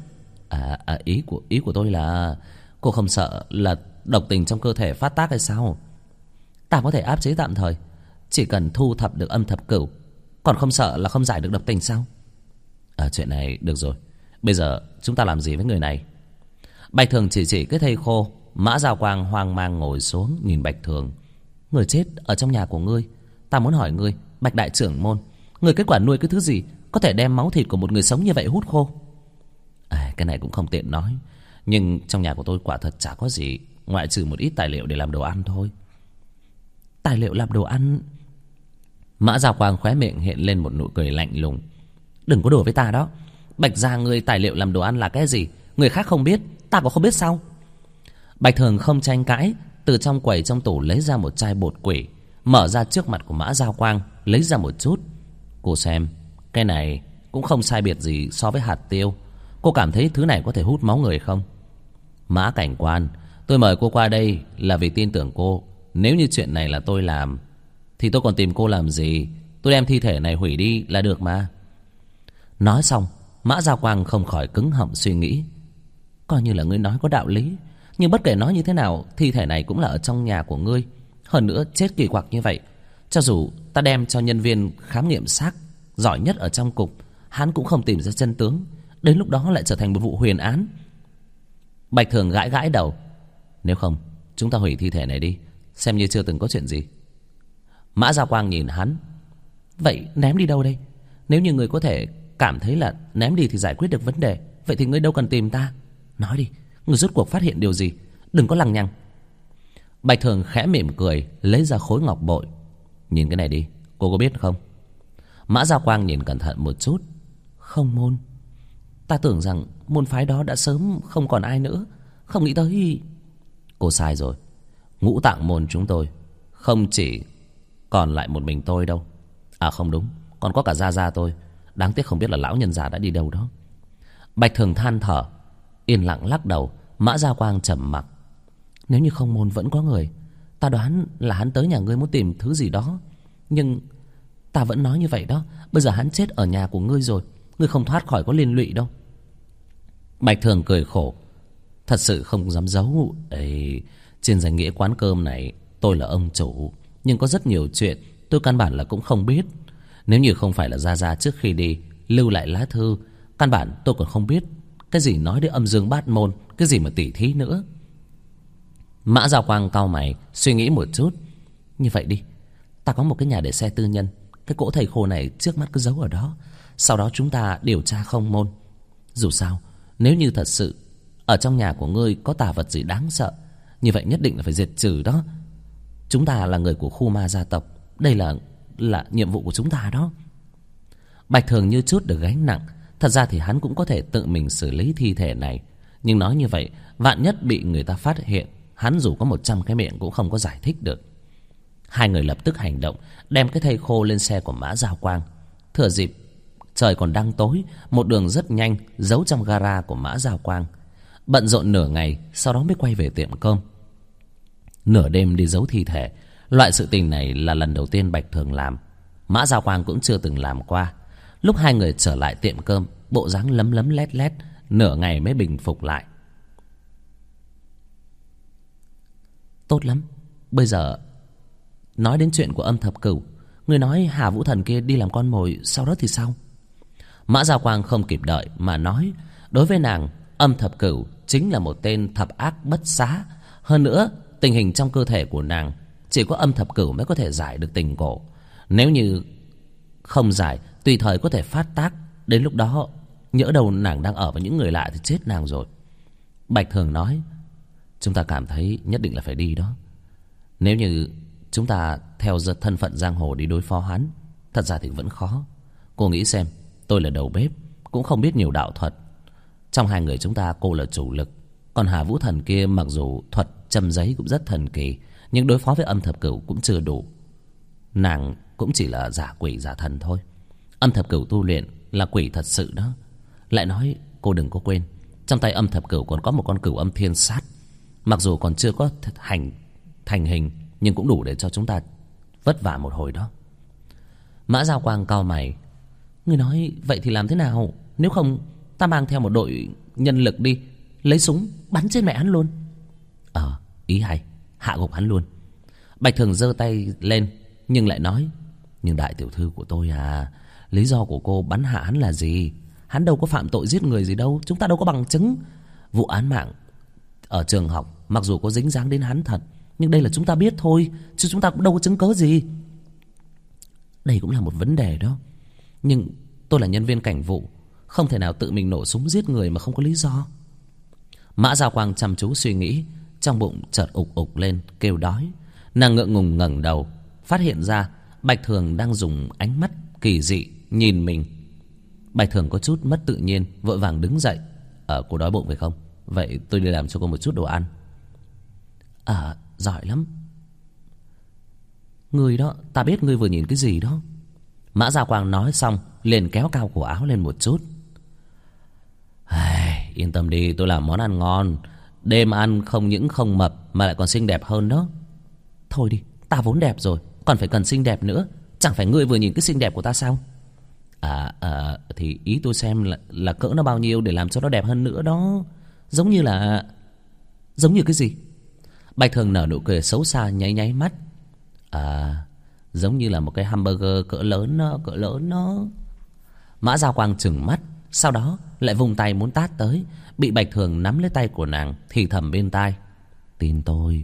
Ý của tôi là cô không sợ là độc tình trong cơ thể phát tác hay sao? Ta có thể áp chế tạm thời, chỉ cần thu thập được Âm Thập Cửu, còn không sợ là không giải được độc tình sao? Chuyện này được rồi. Bây giờ chúng ta làm gì với người này? Bạch Thường chỉ cái thây khô. Mã Giao Quang hoang mang ngồi xuống nhìn Bạch Thường. Người chết ở trong nhà của ngươi. Ta muốn hỏi ngươi, Bạch đại trưởng môn, ngươi kết quả nuôi cái thứ gì có thể đem máu thịt của một người sống như vậy hút khô? Cái này cũng không tiện nói, nhưng trong nhà của tôi quả thật chả có gì, ngoại trừ một ít tài liệu để làm đồ ăn thôi. Tài liệu làm đồ ăn? Mã Giao Quang khóe miệng hiện lên một nụ cười lạnh lùng. Đừng có đùa với ta đó. Bạch gia ngươi tài liệu làm đồ ăn là cái gì? Người khác không biết, ta cũng không biết sao? Bạch Thường không tranh cãi, từ trong quầy trong tủ lấy ra một chai bột quỷ, mở ra trước mặt của Mã Giao Quang, lấy ra một chút. Cô xem, cái này cũng không sai biệt gì so với hạt tiêu. Cô cảm thấy thứ này có thể hút máu người không? Mã cảnh quan, tôi mời cô qua đây là vì tin tưởng cô. Nếu như chuyện này là tôi làm thì tôi còn tìm cô làm gì? Tôi đem thi thể này hủy đi là được mà. Nói xong, Mã Gia Quang không khỏi cứng họng suy nghĩ. Coi như là ngươi nói có đạo lý, nhưng bất kể nói như thế nào, thi thể này cũng là ở trong nhà của ngươi. Hơn nữa chết kỳ quặc như vậy, cho dù ta đem cho nhân viên khám nghiệm xác giỏi nhất ở trong cục, hắn cũng không tìm ra chân tướng. Đến lúc đó lại trở thành một vụ huyền án. Bạch Thường gãi gãi đầu. Nếu không, chúng ta hủy thi thể này đi, xem như chưa từng có chuyện gì. Mã Gia Quang nhìn hắn. Vậy ném đi đâu đây? Nếu như người có thể cảm thấy là ném đi thì giải quyết được vấn đề, vậy thì ngươi đâu cần tìm ta. Nói đi, ngươi rốt cuộc phát hiện điều gì? Đừng có lằng nhằng. Bạch Thường khẽ mỉm cười, lấy ra khối ngọc bội. Nhìn cái này đi, cô có biết không? Mã Gia Quang nhìn cẩn thận một chút. Không môn. Ta tưởng rằng môn phái đó đã sớm không còn ai nữa. Không nghĩ tới... Cô sai rồi. Ngũ Tạng môn chúng tôi không chỉ còn lại một mình tôi đâu. À không đúng, còn có cả gia gia tôi. Đáng tiếc không biết là lão nhân già đã đi đâu đó. Bạch Thường than thở, yên lặng lắc đầu. Mã Gia Quang trầm mặc. Nếu như không môn vẫn có người, ta đoán là hắn tới nhà ngươi muốn tìm thứ gì đó. Nhưng ta vẫn nói như vậy đó, bây giờ hắn chết ở nhà của ngươi rồi, ngươi không thoát khỏi có liên lụy đâu. Bạch Thường cười khổ. Thật sự không dám giấu. Trên danh nghĩa quán cơm này tôi là ông chủ, nhưng có rất nhiều chuyện tôi căn bản là cũng không biết. Nếu như không phải là Gia Gia trước khi đi lưu lại lá thư, căn bản tôi còn không biết cái gì nói đến âm dương bát môn, cái gì mà tỉ thí nữa. Mã Gia Quang cau mày, suy nghĩ một chút. Như vậy đi, ta có một cái nhà để xe tư nhân, cái cỗ thầy khô này trước mắt cứ giấu ở đó. Sau đó chúng ta điều tra không môn. Dù sao, nếu như thật sự ở trong nhà của ngươi có tà vật gì đáng sợ, như vậy nhất định là phải diệt trừ đó. Chúng ta là người của khu ma gia tộc, đây là nhiệm vụ của chúng ta đó. Bạch Thường như chút được gánh nặng. Thật ra thì hắn cũng có thể tự mình xử lý thi thể này, nhưng nói như vậy, vạn nhất bị người ta phát hiện, hắn dù có 100 cái miệng cũng không có giải thích được. Hai người lập tức hành động, đem cái thây khô lên xe của Mã Gia Quang. Thừa dịp trời còn đang tối, một đường rất nhanh giấu trong gara của Mã Gia Quang. Bận rộn nửa ngày, sau đó mới quay về tiệm cơm. Nửa đêm đi giấu thi thể, loại sự tình này là lần đầu tiên Bạch Thường làm. Mã Gia Quang cũng chưa từng làm qua. Lúc hai người trở lại tiệm cơm, bộ dáng lấm lấm lét lét, nửa ngày mới bình phục lại. Tốt lắm, bây giờ nói đến chuyện của Âm Thập Cửu. Người nói Hà Vũ Thần kia đi làm con mồi, sau đó thì sao? Mã Gia Quang không kịp đợi mà nói. Đối với nàng, Âm Thập Cửu chính là một tên thập ác bất xá. Hơn nữa, tình hình trong cơ thể của nàng chỉ có Âm Thập Cửu mới có thể giải được tình cổ. Nếu như không giải, tùy thời có thể phát tác. Đến lúc đó, nhỡ đâu nàng đang ở với những người lạ thì chết nàng rồi. Bạch Thường nói, chúng ta cảm thấy nhất định là phải đi đó. Nếu như chúng ta theo thân phận giang hồ đi đối phó hắn, thật ra thì vẫn khó. Cô nghĩ xem, tôi là đầu bếp, cũng không biết nhiều đạo thuật. Trong hai người chúng ta cô là chủ lực. Còn Hà Vũ Thần kia mặc dù thuật châm giấy cũng rất thần kỳ, nhưng đối phó với Âm Thập Cửu cũng chưa đủ. Nàng cũng chỉ là giả quỷ giả thần thôi. Âm Thập Cửu tu luyện là quỷ thật sự đó. Lại nói cô đừng có quên, trong tay Âm Thập Cửu còn có một con cửu âm thiên sát. Mặc dù còn chưa có thành hình, nhưng cũng đủ để cho chúng ta vất vả một hồi đó. Mã Gia Quang cau mày. Ngươi nói vậy thì làm thế nào? Nếu không ta mang theo một đội nhân lực đi, lấy súng bắn trên mẹ hắn luôn. Ý hay, hạ gục hắn luôn. Bạch Thường giơ tay lên, nhưng lại nói, nhưng đại tiểu thư của tôi à, lý do của cô bắn hạ hắn là gì? Hắn đâu có phạm tội giết người gì đâu, chúng ta đâu có bằng chứng. Vụ án mạng ở trường học mặc dù có dính dáng đến hắn thật, nhưng đây là chúng ta biết thôi, chứ chúng ta cũng đâu có chứng cớ gì. Đây cũng là một vấn đề đó. Nhưng tôi là nhân viên cảnh vụ, không thể nào tự mình nổ súng giết người mà không có lý do. Mã Gia Quang chăm chú suy nghĩ, trong bụng chợt ục ục lên, kêu đói. Nàng ngượng ngùng ngẩng đầu, phát hiện ra Bạch Thường đang dùng ánh mắt kỳ dị nhìn mình. Bạch Thường có chút mất tự nhiên, vội vàng đứng dậy. Cô đói bụng phải không? Vậy tôi đi làm cho cô một chút đồ ăn. Giỏi lắm. Ngươi đó, ta biết ngươi vừa nhìn cái gì đó. Mã Gia Quang nói xong liền kéo cao cổ áo lên một chút. Yên tâm đi, tôi làm món ăn ngon. Đêm ăn không những không mập mà lại còn xinh đẹp hơn đó. Thôi đi, ta vốn đẹp rồi, còn phải cần xinh đẹp nữa. Chẳng phải ngươi vừa nhìn cái xinh đẹp của ta sao? Thì ý tôi xem là cỡ nó bao nhiêu để làm cho nó đẹp hơn nữa đó. Giống như là... Giống như cái gì? Bạch Thường nở nụ cười xấu xa nháy nháy mắt. Giống như là một cái hamburger cỡ lớn đó, cỡ lớn đó. Mã Giao Quang trừng mắt, sau đó lại vung tay muốn tát tới, bị Bạch Thường nắm lấy tay của nàng, thì thầm bên tai: tin tôi,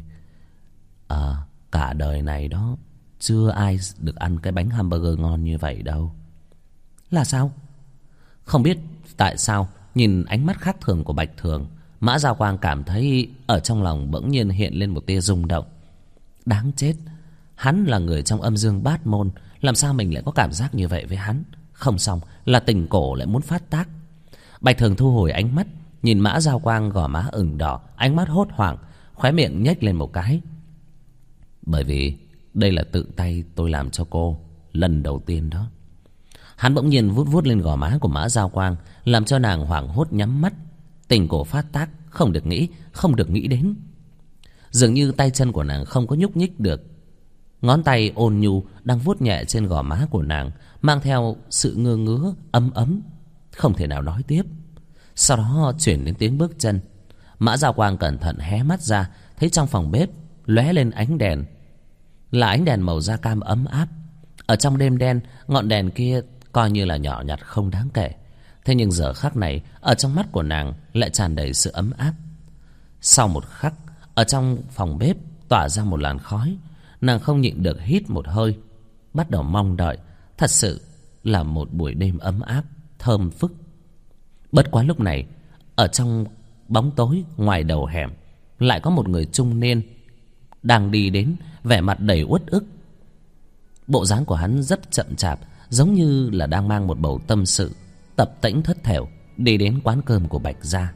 cả đời này đó chưa ai được ăn cái bánh hamburger ngon như vậy đâu. Là sao? Không biết tại sao, nhìn ánh mắt khác thường của Bạch Thường, Mã Giao Quang cảm thấy ở trong lòng bỗng nhiên hiện lên một tia rung động. Đáng chết, hắn là người trong âm dương bát môn, làm sao mình lại có cảm giác như vậy với hắn? Không xong, là tình cổ lại muốn phát tác. Bạch Thường thu hồi ánh mắt, nhìn Mã Giao Quang gò má ửng đỏ, ánh mắt hốt hoảng, khóe miệng nhếch lên một cái. Bởi vì đây là tự tay tôi làm cho cô lần đầu tiên đó. Hắn bỗng nhiên vuốt vuốt lên gò má của Mã Giao Quang, làm cho nàng hoảng hốt nhắm mắt. Tình cổ phát tác, không được nghĩ, không được nghĩ đến. Dường như tay chân của nàng không có nhúc nhích được. Ngón tay ôn nhu đang vuốt nhẹ trên gò má của nàng, mang theo sự ngơ ngứa ấm ấm, không thể nào nói tiếp. Sau đó chuyển đến tiếng bước chân. Mã Giao Quang cẩn thận hé mắt ra, thấy trong phòng bếp lóe lên ánh đèn, là ánh đèn màu da cam ấm áp. Ở trong đêm đen, ngọn đèn kia coi như là nhỏ nhặt không đáng kể, thế nhưng giờ khắc này ở trong mắt của nàng lại tràn đầy sự ấm áp. Sau một khắc, ở trong phòng bếp tỏa ra một làn khói. Nàng không nhịn được hít một hơi, bắt đầu mong đợi. Thật sự là một buổi đêm ấm áp, thơm phức. Bất quá lúc này, ở trong bóng tối ngoài đầu hẻm, lại có một người trung niên đang đi đến, vẻ mặt đầy uất ức. Bộ dáng của hắn rất chậm chạp, giống như là đang mang một bầu tâm sự, tập tễnh thất thểu đi đến quán cơm của Bạch gia.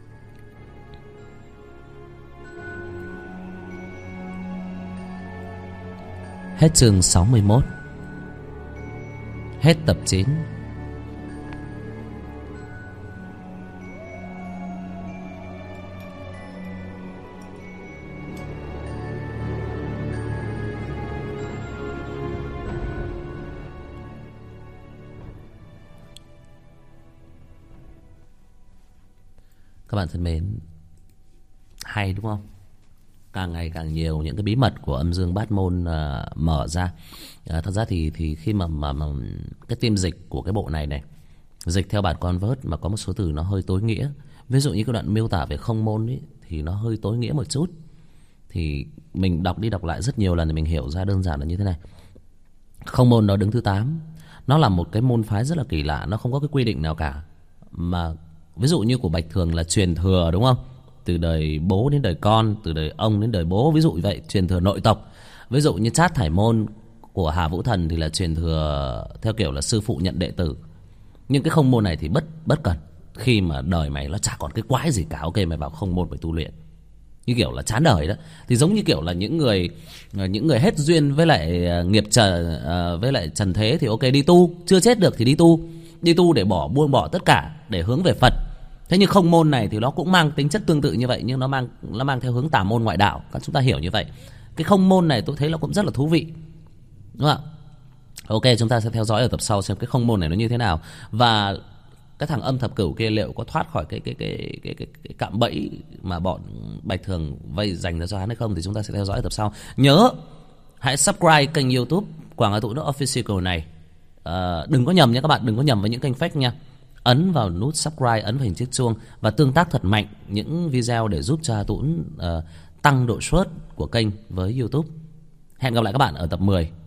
Hết chương 61. Hết tập 9. Các bạn thân mến, hay đúng không? Càng ngày càng nhiều những cái bí mật của âm dương bát môn mở ra. Thật ra thì khi mà cái team dịch của cái bộ này dịch theo bản Convert mà có một số từ nó hơi tối nghĩa. Ví dụ như cái đoạn miêu tả về không môn ấy, thì nó hơi tối nghĩa một chút. Thì mình đọc đi đọc lại rất nhiều lần thì mình hiểu ra đơn giản là như thế này. Không môn nó đứng thứ 8. Nó là một cái môn phái rất là kỳ lạ, nó không có cái quy định nào cả. Mà ví dụ như của Bạch Thường là truyền thừa, đúng không? Từ đời bố đến đời con, từ đời ông đến đời bố, ví dụ như vậy, truyền thừa nội tộc. Ví dụ như Trát Thải Môn của Hà Vũ Thần thì là truyền thừa theo kiểu là sư phụ nhận đệ tử. Nhưng cái không môn này thì bất cần. Khi mà đời mày nó chả còn cái quái gì cả, ok mày vào không môn phải tu luyện, như kiểu là chán đời đó. Thì giống như kiểu là những người hết duyên với lại nghiệp trần, với lại trần thế thì ok đi tu, chưa chết được thì đi tu để buông bỏ tất cả để hướng về Phật. Thế nhưng không môn này thì nó cũng mang tính chất tương tự như vậy, nhưng nó mang theo hướng tà môn ngoại đạo. Các chúng ta hiểu như vậy. Cái không môn này tôi thấy nó cũng rất là thú vị, đúng không ạ? Ok, chúng ta sẽ theo dõi ở tập sau xem cái không môn này nó như thế nào, và cái thằng Âm Thập Cửu kia liệu có thoát khỏi cái cạm bẫy mà bọn Bạch Thường vây dành ra cho hắn hay không, thì chúng ta sẽ theo dõi ở tập sau. Nhớ hãy subscribe kênh YouTube Quảng Hà Tụ Nước Official này. Đừng có nhầm nhé các bạn, đừng có nhầm với những kênh fake nha. Ấn vào nút subscribe, ấn vào hình chiếc chuông và tương tác thật mạnh những video để giúp cho Tũng tăng độ search của kênh với YouTube. Hẹn gặp lại các bạn ở tập 10.